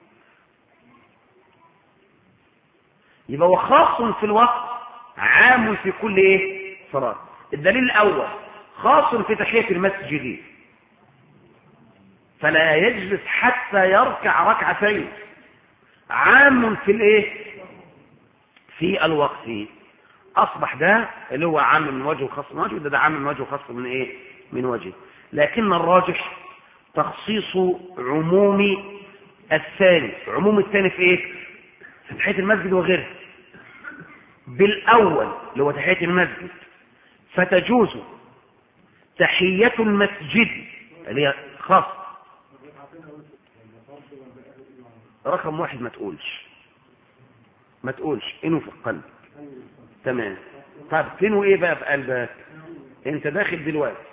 يبقى هو خاص في الوقت، عام في كل ايه صلاة. الدليل الأول خاص في تحية المسجد، فلا يجلس حتى يركع ركعتين، عام في الايه في الوقت. اصبح ده اللي هو عام من وجه وخاص من وجه، ده, ده عام من وجه وخاص من ايه من وجه. لكن الراجح تخصيص عموم الثاني. عموم الثاني في ايه؟ في تحية المسجد وغيره. بالاول اللي هو تحية المسجد، فتجوز تحية المسجد اللي هي خاص. رقم واحد ما تقولش ما تقولش انه في القلب. تمام. طب تنوي ايه بقى في قلبك؟ انت داخل دلوقتي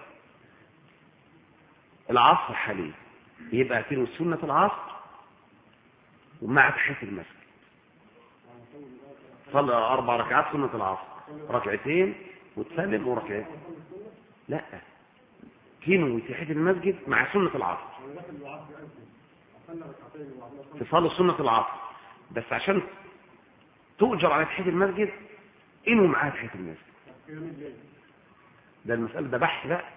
العصر حاليا، يبقى تنوي سنة العصر ومع تحية المسجد. صلى اربع ركعات سنة العصر، ركعتين وتسلم وركعتين. لا، تنوي تحية المسجد مع سنة العصر، تصلي سنة العصر، بس عشان تؤجر على تحية المسجد انه معاه تحية المسجد. ده المسألة ده بحث بقى.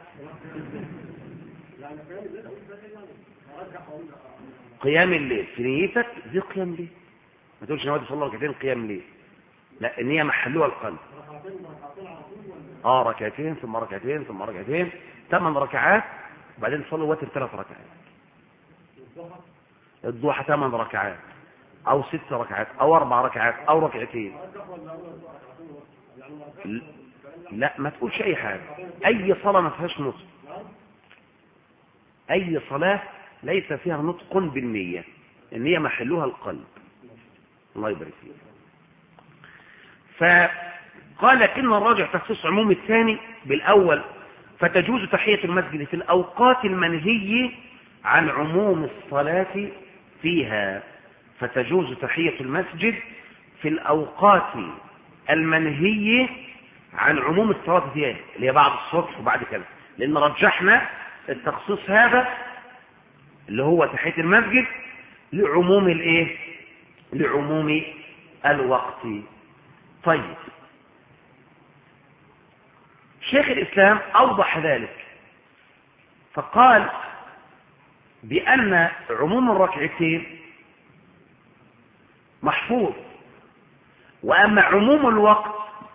قيام الليل في نيتك دي قيام الليل، ما تقولش نوادي صلى ركعتين قيام الليل، لا، النية محلوها القلب. اه ركعتين ثم ركعتين ثم ركعتين، ثمان ركعات، وبعدين تصلي وتر ثلاث ركعات. الضحى ثمان ركعات او ست ركعات او اربع ركعات او ركعتين. لا، ما تقولش اي حاجه. اي صلاه ما فيهاش نطق، اي صلاه ليس فيها نطق بالنيه، النيه محلها القلب. الله يبارك فيك. فقال لكن الراجح تخصيص عموم الثاني بالاول، فتجوز تحيه المسجد في الاوقات المنهي عن عموم الصلاه فيها. فتجوز تحية المسجد في الأوقات المنهي عن عموم الصلاة فيها، اللي هي بعد الصبح وبعد كذا، لأن رجحنا التخصيص هذا اللي هو تحية المسجد لعموم الايه لعموم الوقت. طيب، شيخ الإسلام أوضح ذلك فقال بأن عموم الركعتين محفوظ. وأما عموم الوقت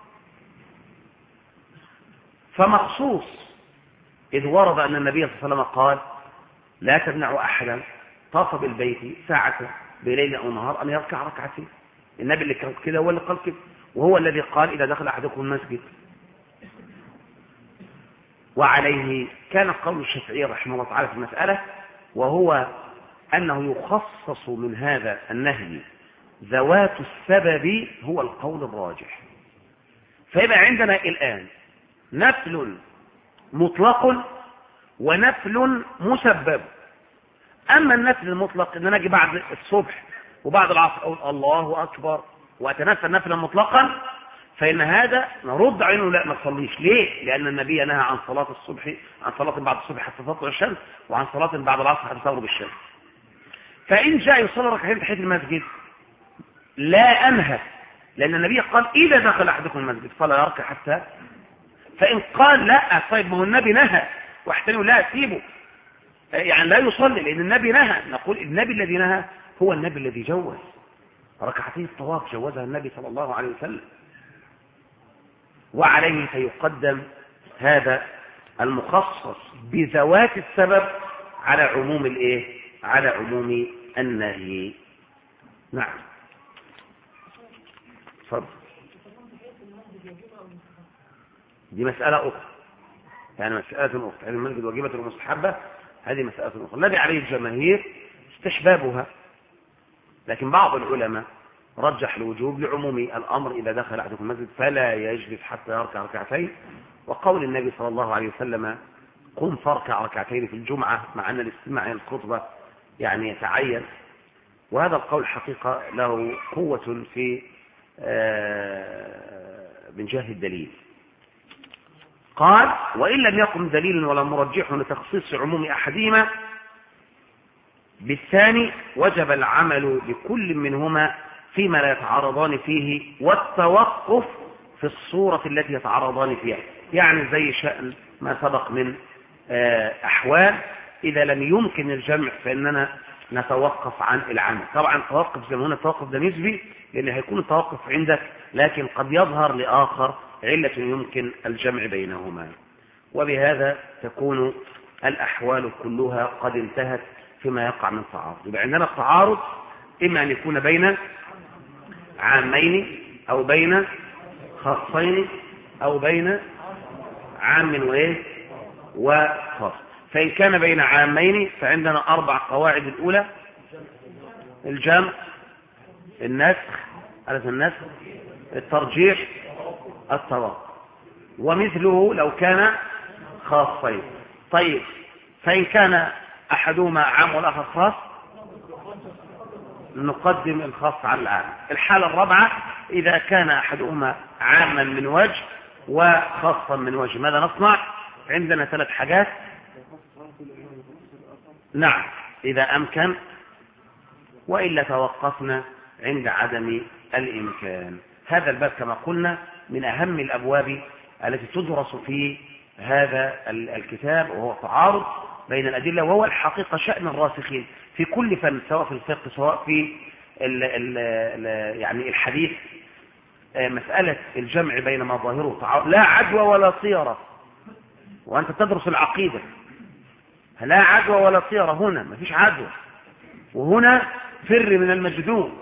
فمخصوص، إذ ورد أن النبي صلى الله عليه وسلم قال لا تمنع أحدا طاف بالبيت ساعة بليل أو نهار أن يركع ركعتين. النبي اللي كان كده هو اللي قال كده، وهو الذي قال إذا دخل أحدكم المسجد. وعليه كان قول الشافعي رحمه الله تعالى في المسألة، وهو أنه يخصص من هذا النهي ذوات السبب، هو القول الراجح. فيبقى عندنا الآن نفل مطلق ونفل مسبب. أما النفل المطلق إن نجي بعد الصبح وبعد العصر أقول الله أكبر وأتنفل نفلا مطلقا، فإن هذا نرد عينه لا ما تصليش. ليه؟ لأن النبي نهى عن صلاة الصبح، عن صلاة بعد الصبح حتى تطلع الشمس، وعن صلاة بعد العصر حتى تغرب الشمس. فإن جاء يصلي ركعتين تحية المسجد لا أنهى، لأن النبي قال إذا دخل أحدكم المسجد فلا يركع حتى. فإن قال لا، طيب ما هو النبي نهى واحتنوا لا سيبه، يعني لا يصلي لأن النبي نهى. نقول النبي الذي نهى هو النبي الذي جوز ركعتين الطواف، جوزها النبي صلى الله عليه وسلم. وعليه سيقدم هذا المخصص بذوات السبب على عموم الايه، على عموم النهي. نعم تفضل. دي مسألة أخرى، يعني مسألة أخرى. هل المسجد واجبة ومستحبة؟ هذه مسألة أخرى الذي عليه الجماهير استحبابها، لكن بعض العلماء رجح الوجوب لعموم الأمر إذا دخل أحدكم المسجد فلا يجلس حتى يركع ركعتين، وقول النبي صلى الله عليه وسلم قم فاركع ركعتين في الجمعة، مع أن الاستماع إلى الخطبة يعني يتعين. وهذا القول حقيقة له قوة في من جهة الدليل. قال وإن لم يقم دليل ولا مرجح لتخصيص عموم أحدهما بالثاني وجب العمل بكل منهما فيما لا يتعارضان فيه، والتوقف في الصورة التي يتعارضان فيها، يعني زي شأن ما سبق من أحوال إذا لم يمكن الجمع فإننا نتوقف عن العمل. طبعا التوقف زي ما هنا التوقف ده نسبي، لأن هيكون التوقف عندك لكن قد يظهر لآخر علة يمكن الجمع بينهما. وبهذا تكون الأحوال كلها قد انتهت فيما يقع من تعارض. يبقى عندنا التعارض إما أن يكون بين عامين أو بين خاصين أو بين عام وإيه وخاص. فإن كان بين عامين فعندنا أربع قواعد. الأولى الجمع، النسخ، ألف النسخ، الترجيح، التوقف. ومثله لو كان خاصين. طيب فإن كان أحدهما عام والآخر خاص نقدم الخاص على العام. الحالة الرابعة إذا كان أحدهما عاما من وجه وخاصا من وجه، ماذا نصنع؟ عندنا ثلاث حاجات. نعم إذا أمكن، وإلا توقفنا عند عدم الإمكان. هذا الباب كما قلنا من أهم الأبواب التي تدرس في هذا الكتاب، وهو تعارض بين الأدلة، وهو الحقيقة شأن الراسخين في كل فن، سواء في الفقه سواء في ال ال ال يعني الحديث. مسألة الجمع بين ما ظاهره تعارض لا عدوى ولا صيرة، وأنت تدرس العقيدة لا عدوى ولا صيرة. هنا ما فيش عدوى، وهنا فر من المجدوم،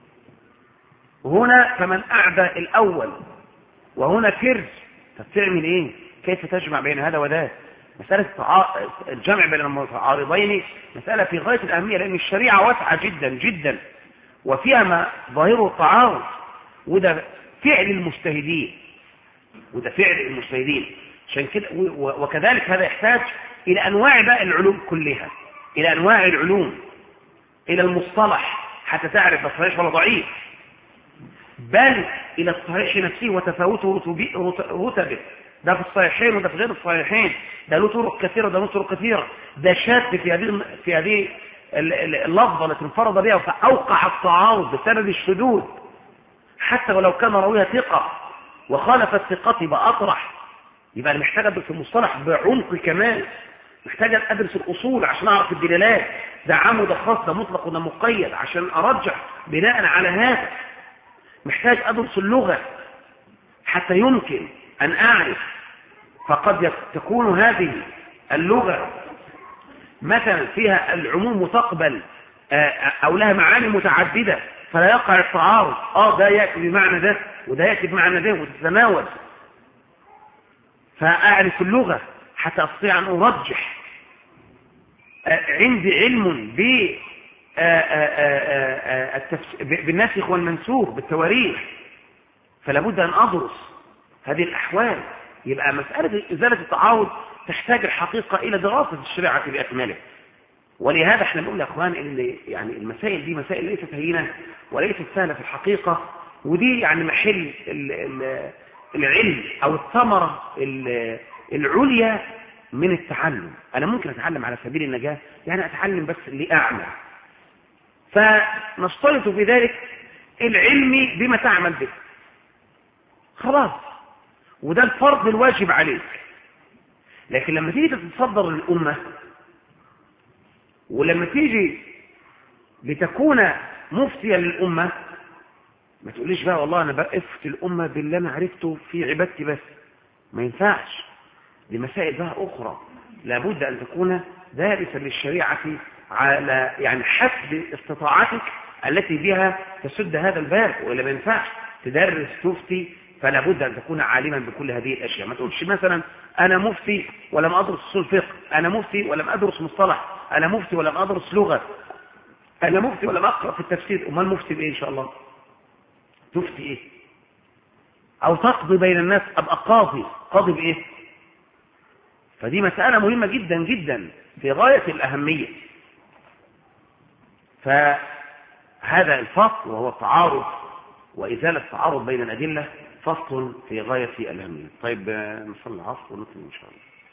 وهنا فمن أعدى الأول، وهنا فر. فتعمل إيه؟ كيف تجمع بين هذا وذاك؟ مسألة الجمع بين المتعارضين مسألة في غاية الأهمية، لأن الشريعة واسعة جدا جدا وفيها ما ظاهره التعارض، وده فعل المجتهدين، وده فعل المجتهدين. عشان كده وكذلك هذا يحتاج إلى أنواع بقى العلوم كلها، إلى أنواع العلوم، إلى المصطلح حتى تعرف ده صحيح ولا ضعيف، بل إلى الصحيح نفسه وتفاوته رتبه، ده في الصحيحين وده في غير الصحيحين، ده له طرق كثيرة وده له طرق كثيرة، ده شاذ في هذه في هذه اللفظة التي انفرد بها فأوقع التعارض بسبب الشذوذ، حتى ولو كان راويها ثقة وخالف الثقة يبقى أطرح. يبقى أنا محتاج أدرس المصطلح بعمق كمان، محتاج أدرس الأصول عشان أعرف الدلالات، ده عام وده خاص، ده مطلق وده مقيد، عشان أرجح بناء على هذا محتاج أدرس اللغة حتى يمكن أن أعرف. فقد تكون هذه اللغة مثلا فيها العموم وتقبل أو لها معاني متعددة فلا يقع التعارض، آه ده يأتي بمعنى ده وده يأتي بمعنى ده وتتناول، فأعرف اللغة حتى أستطيع أن أرجح. عندي علم بالناسخ والمنسوخ بالتواريخ، فلا بد أن أدرس هذه الأحوال. يبقى مسألة إزالة التعارض تحتاج الحقيقة إلى دراسة الشريعة بأكمله. ولهذا احنا نقول يا أخوان إن يعني المسائل دي مسائل ليست هينة وليست سهلة في الحقيقة، ودي يعني محل العلم أو الثمرة العليا من التعلم. أنا ممكن أتعلم على سبيل النجاة، يعني أتعلم بس لأعمل، فنشترط في ذلك العلم بما تعمل به خلاص، وده الفرض الواجب عليك. لكن لما تيجي تتصدر للأمة ولما تيجي لتكون مفتيا للأمة، ما تقوليش بقى والله أنا بقى أفتي الأمة باللي أنا عرفته في عبادتي بس، ما ينفعش. دي مسائل بقى أخرى لابد أن تكون دارسا للشريعة على يعني حسب استطاعتك التي بها تسد هذا الباب، وإلا ما ينفعش تدرس تفتي، فلا بد أن تكون عالما بكل هذه الأشياء. ما تقولش مثلا أنا مفتي ولم أدرس أصول فقه، أنا مفتي ولم أدرس مصطلح، أنا مفتي ولم أدرس لغة، أنا مفتي ولم أقرأ في التفسير. أمال مفتي بإيه إن شاء الله؟ تفتي إيه؟ أو تقضي بين الناس، أبقى قاضي، قاضي بإيه؟ فدي مسألة مهمة جدا جدا في غاية الأهمية. فهذا الفصل وهو التعارض وإزالة التعارض بين الأدلة فصل في غاية الأهمية. طيب نصلي العصر ونكمل إن شاء الله.